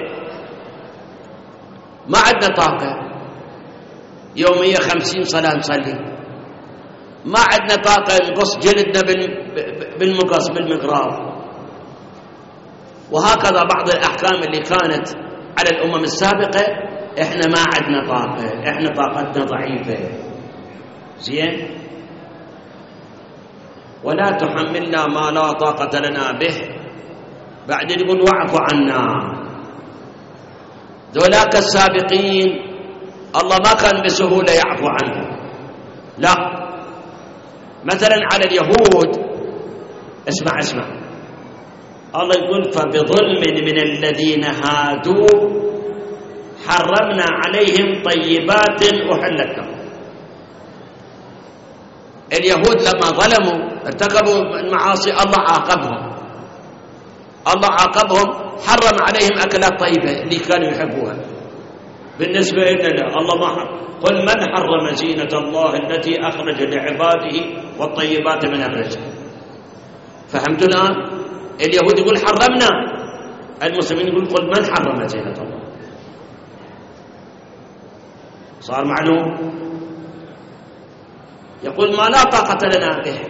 ما عندنا طاقة يومية 50 صلاة نصلي، ما عندنا طاقة نقص جلدنا بالمقص بالمقراض. وهكذا بعض الأحكام اللي كانت على الأمم السابقة إحنا ما عندنا طاقة، إحنا طاقتنا ضعيفة. زين، ولا تحملنا ما لا طاقة لنا به. بعدين يقول واعف عنا. ذولاك السابقين الله ما كان بسهولة يعفو عنهم، لا. مثلا على اليهود، اسمع الله يقول فبظلم من الذين هادوا حرمنا عليهم طيبات أحلت لهم. اليهود لما ظلموا ارتكبوا المعاصي الله عاقبهم، حرم عليهم أكلات طيبة اللي كانوا يحبوها. بالنسبة لنا الله ما حرم. قل من حرم زينة الله التي أخرج لعباده والطيبات من الرزق. فهمتوا الآن؟ اليهود يقول حرمنا، المسلمين يقول قل من حرم زينة الله. صار معلوم؟ يقول ما لا طاقة لنا به.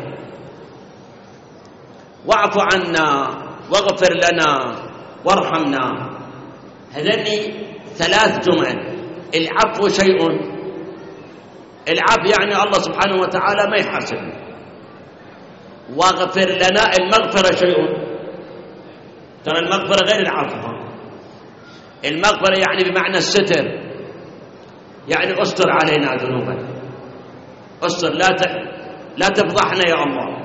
واعف عنا واغفر لنا وارحمنا. هذني 3 جمل. العفو شيء، العفو يعني الله سبحانه وتعالى ما يحاسبنا. واغفر لنا، المغفرة شيء. ترى المغفرة غير العفو. المغفرة يعني بمعنى الستر، يعني استر علينا ذنوبنا، استر، لا تفضحنا يا الله.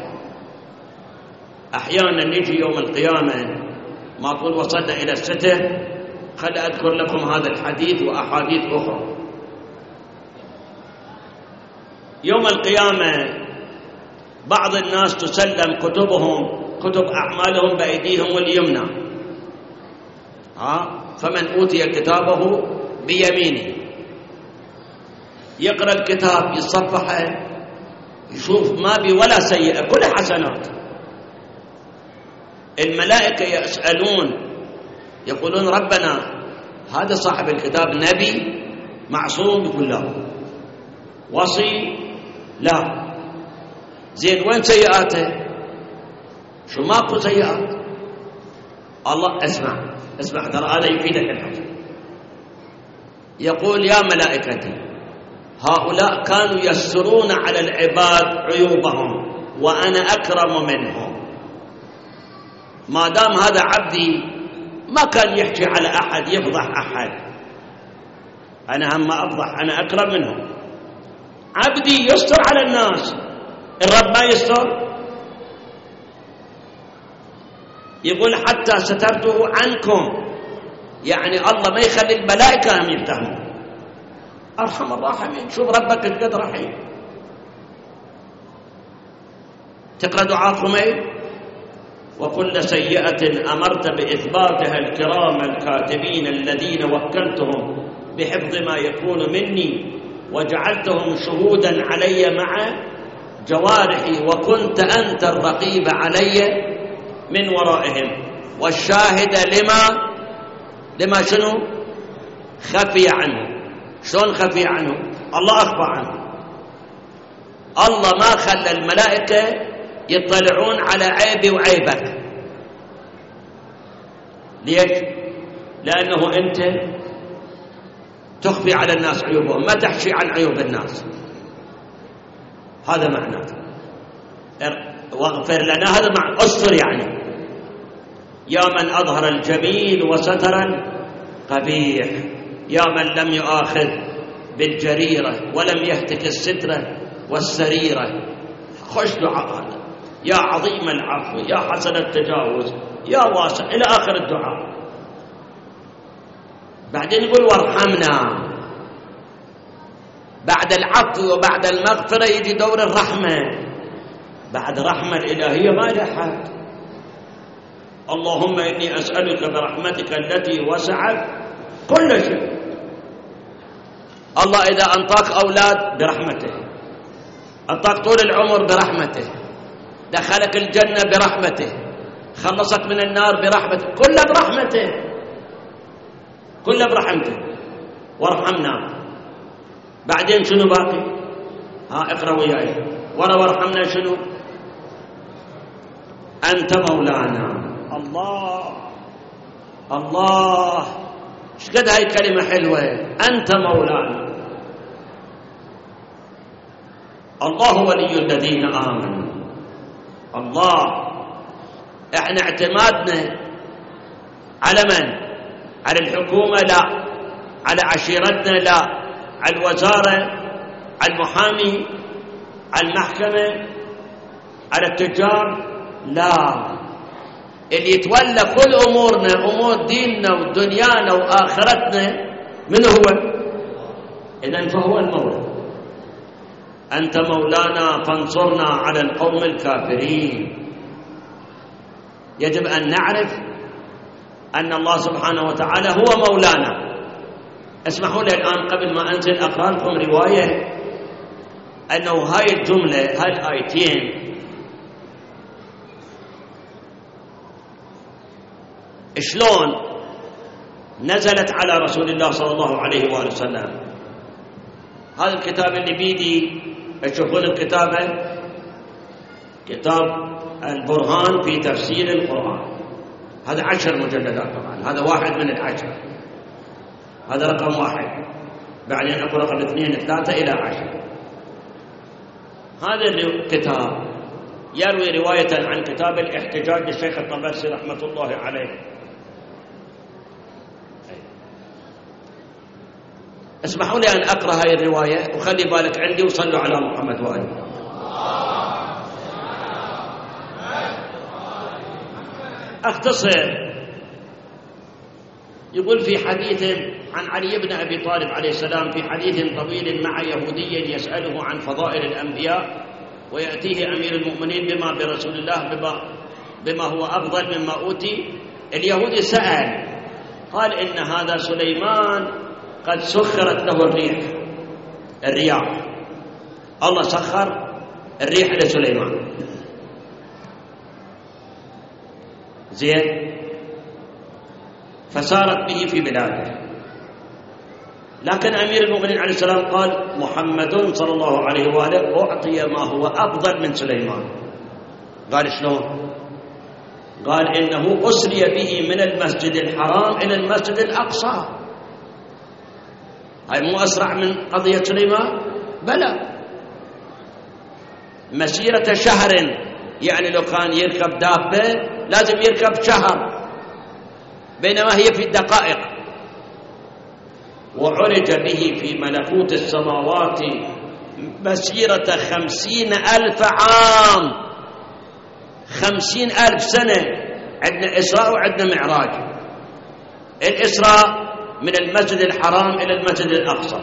أحيانا نجي يوم القيامة ما طول وصلنا إلى الستر. خل أذكر لكم هذا الحديث وأحاديث أخرى. يوم القيامة بعض الناس تسلم كتب أعمالهم بأيديهم اليمنى، فمن أوتي كتابه بيمينه يقرأ الكتاب يصفحه يشوف ما بي ولا سيئة كل حسنات. الملائكة يسألون يقولون ربنا هذا صاحب الكتاب نبي معصوم؟ يقول لا. وصي؟ لا. زين وين سيئاته؟ شو ماكو سيئات؟ الله اسمع ترى هذا يفيدك الحكي. يقول يا ملائكتي هؤلاء كانوا يسترون على العباد عيوبهم وأنا أكرم منهم. ما دام هذا عبدي ما كان يحكي على أحد يفضح أحد، أنا هم أفضح، أنا أكرم منهم. عبدي يستر على الناس، الرب ما يستر. يقول حتى سترته عنكم، يعني الله ما يخلي الملائكة هم يفتهمون. أرحم الراحمين. شوف ربك قد رحيم. تقرأ دعاء خميل وكل سيئة أمرت بإثباتها الكرام الكاتبين الذين وكلتهم بحفظ ما يكون مني وجعلتهم شهودا علي مع جوارحي وكنت أنت الرقيب علي من ورائهم والشاهد لما شنو خفي عنه. شلون خفي عنه؟ الله أخفى عنه. الله ما خلى الملائكة يطلعون على عيبي وعيبك. ليش؟ لأنه أنت تخفي على الناس عيوبهم، ما تحشي عن عيوب الناس. هذا معناه واغفر لنا، هذا معنى أستر. يعني يا من أظهر الجميل وستر القبيح، يا من لم يؤاخذ بالجريرة ولم يهتك السترة والسريرة. خش دعاء هذا، يا عظيم العفو، يا حسن التجاوز، يا واسع، إلى آخر الدعاء. بعدين يقول وارحمنا. بعد العفو وبعد المغفرة يجي دور الرحمة. بعد رحمة الإلهية ما لحد. اللهم إني أسألك برحمتك التي وسعت كل شيء. الله إذا أنطاك أولاد برحمته، أنطاك طول العمر برحمته، دخلك الجنة برحمته، خلصك من النار برحمته، كله برحمته، كله برحمته. وارحمنا. بعدين شنو باقي؟ اقرأ وياي ورا وارحمنا. شنو؟ أنت مولانا. الله ايش قد هاي كلمة حلوة. أنت مولانا. الله ولي الذين آمنوا. الله احنا اعتمادنا على من؟ على الحكومة؟ لا. على عشيرتنا؟ لا. على الوزارة؟ على المحامي؟ على المحكمة؟ على التجار؟ لا. اللي يتولى كل أمورنا، أمور ديننا ودنيانا وآخرتنا، من هو؟ إذن فهو المولى. أنت مولانا فانصرنا على القوم الكافرين. يجب أن نعرف أن الله سبحانه وتعالى هو مولانا. اسمحوا لي الآن قبل ما أنزل أقرأ لكم رواية أنه هاي الجملة، هاي الآيتين شلون نزلت على رسول الله صلى الله عليه وآله وسلم. هذا الكتاب اللي بيدي تشوفون الكتابة، كتاب البرهان في تفسير القرآن. هذا 10 مجلدات طبعا، هذا واحد من 10. هذا رقم 1، بعدين أكو رقم 2 3 إلى 10. هذا الكتاب يروي رواية عن كتاب الاحتجاج للشيخ الطبرسي رحمة الله عليه. اسمحوا لي أن أقرأ هذه الرواية وخلي بالك عندي وصلوا على محمد وآله. أختصر. يقول في حديث عن علي بن أبي طالب عليه السلام، في حديث طويل مع يهودي يسأله عن فضائل الأنبياء ويأتيه أمير المؤمنين بما برسول الله بما هو أفضل مما أوتي. اليهودي سأل قال إن هذا سليمان قد سخرت له الرياح، الله سخر الريح لسليمان. زين، فسارت به في بلاده. لكن أمير المؤمنين عليه السلام قال محمد صلى الله عليه وآله أعطي ما هو أفضل من سليمان. قال شلون؟ قال إنه أسري به من المسجد الحرام إلى المسجد الأقصى. هاي مو أسرع من قضية سليمان؟ بلى، مسيرة شهر، يعني لو كان يركب دابة لازم يركب شهر، بينما هي في دقائق. وعرج به في ملكوت السماوات مسيرة 50,000 عام، 50,000 سنة. عندنا إسراء وعندنا معراج. الإسراء من المسجد الحرام إلى المسجد الأقصى.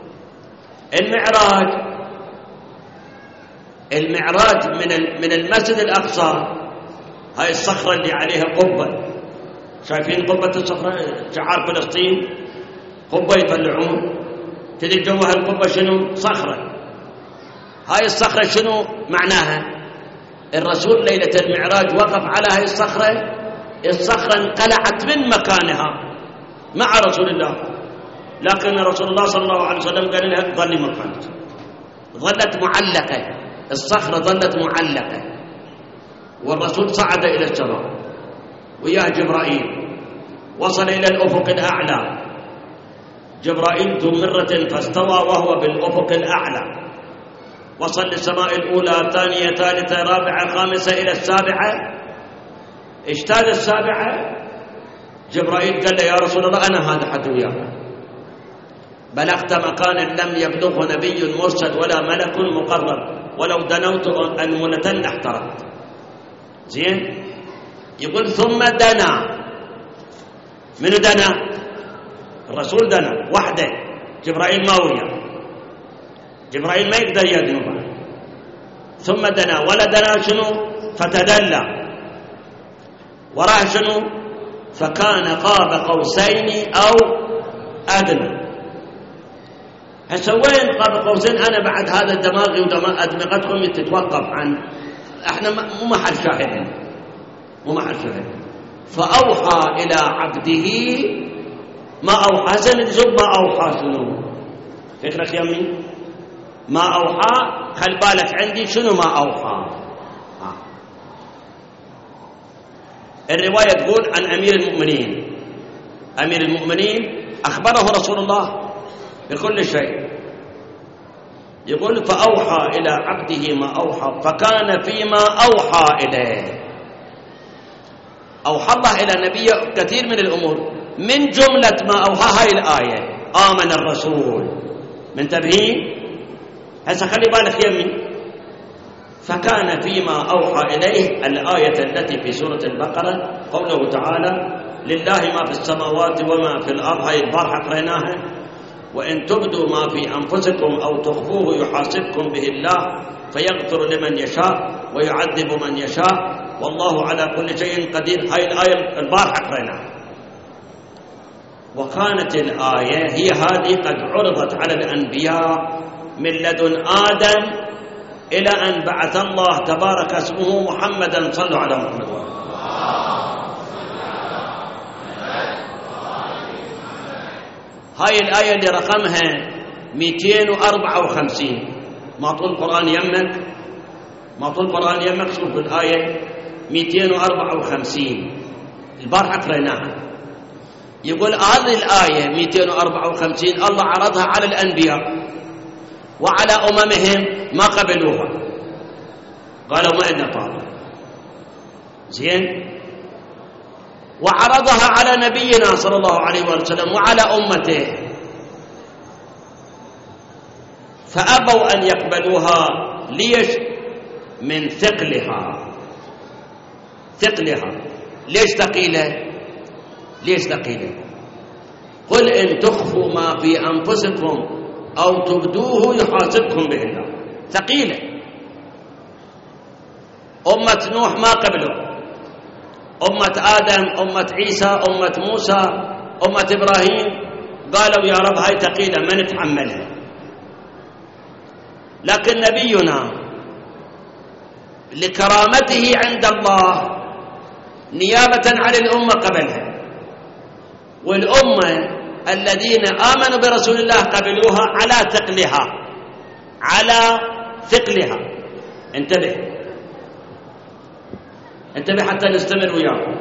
المعراج من المسجد الأقصى، هاي الصخرة اللي عليها قبة، شايفين قبة الصخرة شعار فلسطين؟ قبة يطلعون، تدري جوها القبة شنو؟ صخرة. هاي الصخرة شنو معناها؟ الرسول ليلة المعراج وقف على هاي الصخرة، الصخرة انقلعت من مكانها مع رسول الله، لكن رسول الله صلى الله عليه وسلم قال لها ظلي مكانك. ظلت معلقة، الصخرة ظلت معلقة. والرسول صعد إلى السماء وياه جبرائيل، وصل إلى الأفق الأعلى. جبرائيل ذو مرة فاستوى وهو بالأفق الأعلى، وصل للسماء الأولى، ثانية، ثالثة، رابعة، خامسة، إلى السابعة. اجتاز السابعة، جبرائيل قال له يا رسول الله أنا هذا حد وياك، بلغت مكانا لم يبلغه نبي مرسل ولا ملك مقرب، ولو دنوت أنملة لاحترقت. زين، يقول ثم دنا. منو دنا؟ الرسول دنا وحده، جبرائيل ما وياه، جبرائيل ما يقدر يدنو. ثم دنا، ولا دنا شنو؟ فتدلى. وراه شنو؟ فكان قاب قوسين أو أدنى. هسه وين قاب قوسين؟ أنا بعد هذا دماغي وأدمغتكم تتوقف عن، احنا مو محل شاهد، مو محل شاهد. فأوحى إلى عبده ما أوحى. سنجزب ما أوحى شنو؟ فكرك يمي؟ ما أوحى، خل بالك عندي شنو ما أوحى. الرواية تقول عن أمير المؤمنين، أمير المؤمنين أخبره رسول الله بكل شيء. يقول فأوحى إلى عبده ما أوحى، فكان فيما أوحى إليه. أوحى الله إلى نبيه كثير من الأمور، من جملة ما أوحى هاي الآية آمن الرسول. من تبهين هسه خلي بالك يمي. فكان فيما أوحى إليه الآية التي في سورة البقرة، قوله تعالى لله ما في السماوات وما في الأرض. هاي البارحة قريناها. وإن تبدوا ما في أنفسكم أو تخفوه يحاسبكم به الله فيغفر لمن يشاء ويعذب من يشاء والله على كل شيء قدير. هاي الآية البارحة قريناها. وكانت الآية هي هذه قد عرضت على الأنبياء من لدن آدم إلى أن بعث الله تبارك اسمه محمدا. صلوا على محمد. هاي الآية اللي رقمها 254. ما طول القرآن يمك، ما طول القرآن يمك. شوف الآية 254 البارحة قريناها. يقول هذه الآية 254 الله عرضها على الأنبياء وعلى أممهم ما قبلوها، قالوا ما عندنا طاقة. زين، وعرضها على نبينا صلى الله عليه وسلم وعلى أمته، فأبوا أن يقبلوها. ليش؟ من ثقلها. ثقلها ليش ثقيلة؟ ليش ثقيلة؟ قل إن تخفوا ما في أنفسكم أو تبدوه يحاسبكم به الله. ثقيلة. أمة نوح ما قبلوا، أمة آدم، أمة عيسى، أمة موسى، أمة إبراهيم قالوا يا رب هاي ثقيلة ما نتحملها، لكن نبينا لكرامته عند الله نيابة عن الأمة قبلها، والأمة الذين آمنوا برسول الله قبلوها على ثقلها. انتبه حتى نستمر وياه.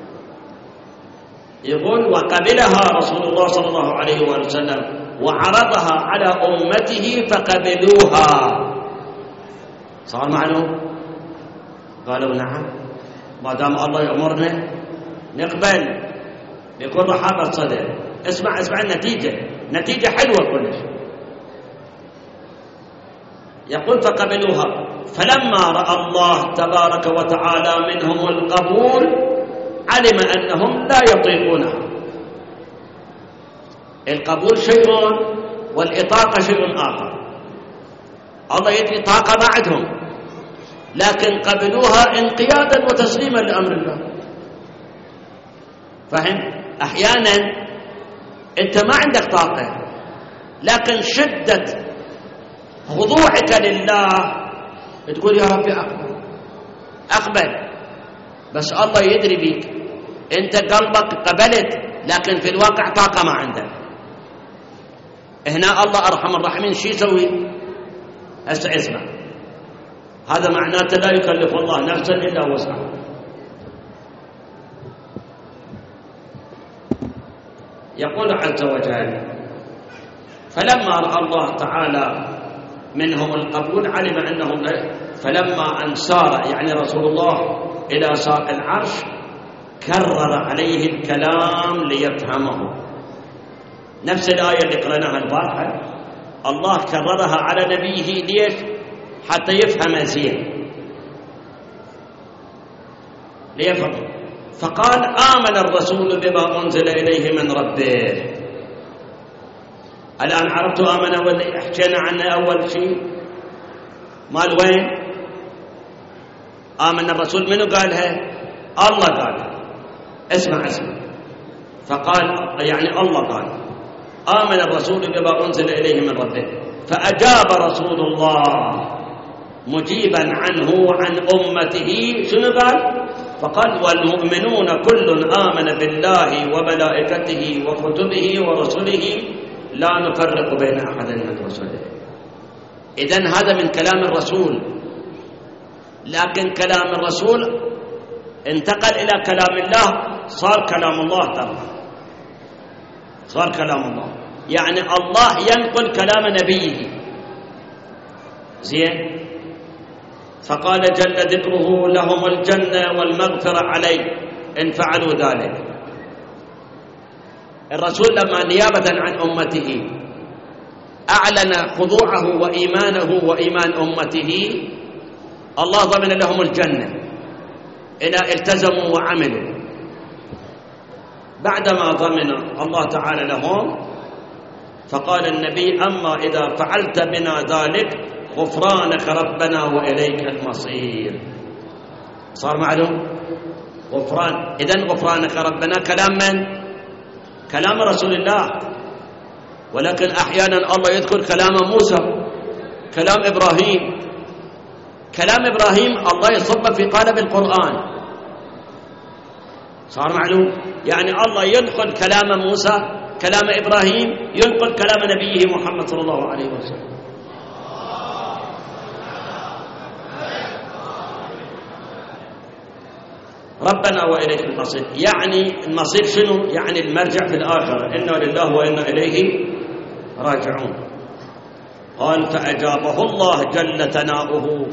يقول وقبلها رسول الله صلى الله عليه وسلم وعرضها على أمته فقبلوها. صار معلوم؟ قالوا نعم، ما دام الله يأمرنا نقبل بكل رحابة صدر. اسمع النتيجة حلوة كلش. يقول فقبلوها فلما رأى الله تبارك وتعالى منهم القبول علم أنهم لا يطيقونها. القبول شيء والإطاقة شيء آخر. الله يدري طاقة ما عندهم، لكن قبلوها انقيادا وتسليما لأمر الله. فهم؟ أحيانا أنت ما عندك طاقة، لكن شدة خضوعك لله تقول يا ربي أقبل، بس الله يدري بيك، أنت قلبك قبلت لكن في الواقع طاقة ما عندك. هنا الله أرحم الراحمين شو يسوي؟ اسمع، هذا معناته لا يكلف الله نفسا إلا وسعها. يقول عز وجل فلما رأى الله تعالى منهم القبول علم أنهم فلما أن سار يعني رسول الله إلى ساق العرش كرر عليه الكلام ليفهمه. نفس الآية اللي قرأناها البارحة الله كررها على نبيه. ليش؟ حتى يفهم زين، ليفهم. فقال آمن الرسول بما أنزل إليه من ربه. الآن عرفتوا آمن واللي حكينا عنه أول شيء مال وين؟ آمن الرسول منو قالها؟ الله قالها. اسمع فقال يعني الله قال آمن الرسول بما أنزل إليه من ربه فأجاب رسول الله مجيبا عنه وعن أمته. شنو قال؟ فقال والمؤمنون كل آمن بالله وملائكته وكتبه ورسله لا نفرق بين أحد من رسله. إذن هذا من كلام الرسول، لكن كلام الرسول انتقل إلى كلام الله، صار كلام الله ترى، صار كلام الله، يعني الله ينقل كلام نبيه. زين. فقال جل ذكره لهم الجنة والمغفرة عليه إن فعلوا ذلك. الرسول لما نيابة عن أمته أعلن خضوعه وإيمانه وإيمان أمته، الله ضمن لهم الجنة إذا التزموا وعملوا. بعدما ضمن الله تعالى لهم فقال النبي أما إذا فعلت بنا ذلك غفرانك ربنا وإليك المصير. صار معلوم؟ غفران. إذن غفرانك ربنا كلام من؟ كلام رسول الله. ولكن أحيانا الله يذكر كلام موسى، كلام إبراهيم. كلام إبراهيم الله يصب في قالب القرآن. صار معلوم؟ يعني الله ينقل كلام موسى، كلام إبراهيم، ينقل كلام نبيه محمد صلى الله عليه وسلم. ربنا وإليك المصير، يعني المصير شنو؟ يعني المرجع في الآخرة، إنا لله وإنا إليه راجعون. قال فأجابه الله جل ثناؤه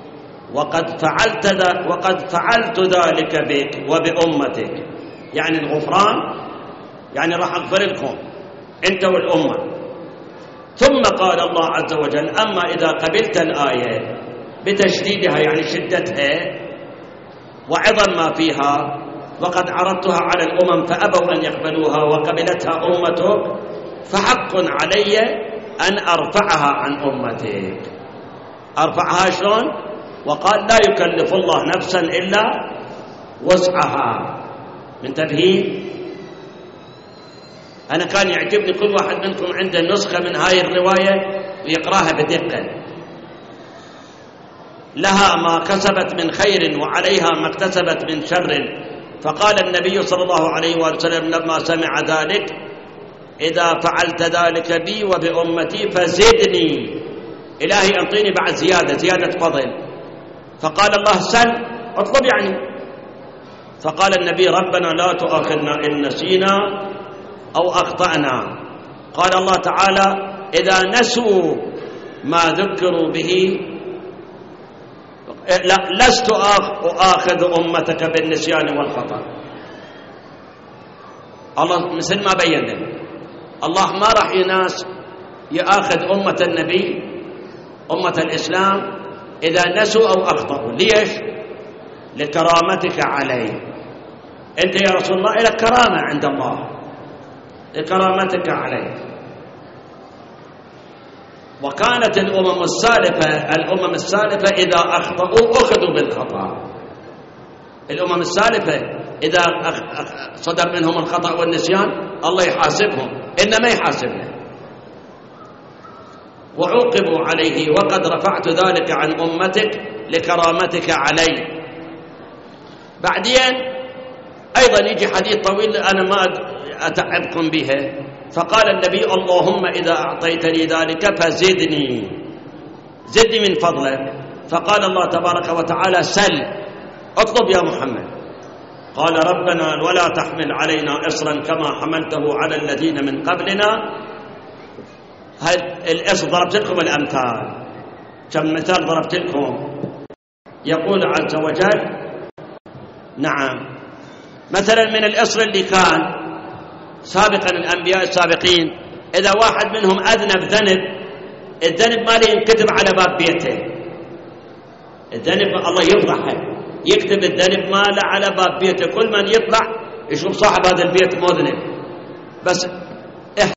وقد فعلت ذلك بك وبأمتك، يعني الغفران، يعني راح أغفر لكم أنت والأمة. ثم قال الله عز وجل أما إذا قبلت الآية بتشديدها يعني شدتها وعظم ما فيها وقد عرضتها على الأمم فأبوا أن يقبلوها وقبلتها أمتك فحق علي أن أرفعها عن أمتك. أرفعها شلون؟ وقال لا يكلف الله نفسا إلا وسعها. من تفهيم أنا كان يعجبني كل واحد منكم عنده نسخة من هاي الرواية ويقراها بدقة. لها ما كسبت من خير وعليها ما اكتسبت من شر. فقال النبي صلى الله عليه وسلم لما سمع ذلك: إذا فعلت ذلك بي وبأمتي فزدني، إلهي أعطيني بعد زيادة فضل. فقال الله: سل، اطلب يعني. فقال النبي: ربنا لا تؤاخذنا إن نسينا أو أخطأنا. قال الله تعالى: إذا نسوا ما ذكروا به لست أؤاخذ أمتك بالنسيان والخطأ. الله مثل ما بين لنا، الله ما راح يأخذ أمة النبي أمة الإسلام إذا نسوا أو أخطأوا. ليش؟ لكرامتك عليه. أنت يا رسول الله لك كرامة عند الله، لكرامتك عليه. وكانت الأمم السالفة إذا أخطأوا أخذوا بالخطأ. الأمم السالفة إذا صدر منهم الخطأ والنسيان الله يحاسبهم، إنما يحاسبنا. وعوقبوا عليه وقد رفعت ذلك عن أمتك لكرامتك علي. بعدين أيضا يجي حديث طويل أنا ما أتعبكم به. فقال النبي: اللهم إذا أعطيتني ذلك فزدني، زدني من فضلك. فقال الله تبارك وتعالى: سل، اطلب يا محمد. قال: ربنا ولا تحمل علينا إصرا كما حملته على الذين من قبلنا. هاي الإصر ضربت لكم الأمثال، كم مثال ضربت لكم. يقول عز وجل: نعم، مثلا من الإصر اللي كان سابقا الأنبياء السابقين، إذا واحد منهم أذنب ذنب، الذنب ماله ينكتب على باب بيته. الذنب الله يفضحه، يكتب الذنب ماله على باب بيته، كل من يطلع يشوف صاحب هذا البيت مذنب. بس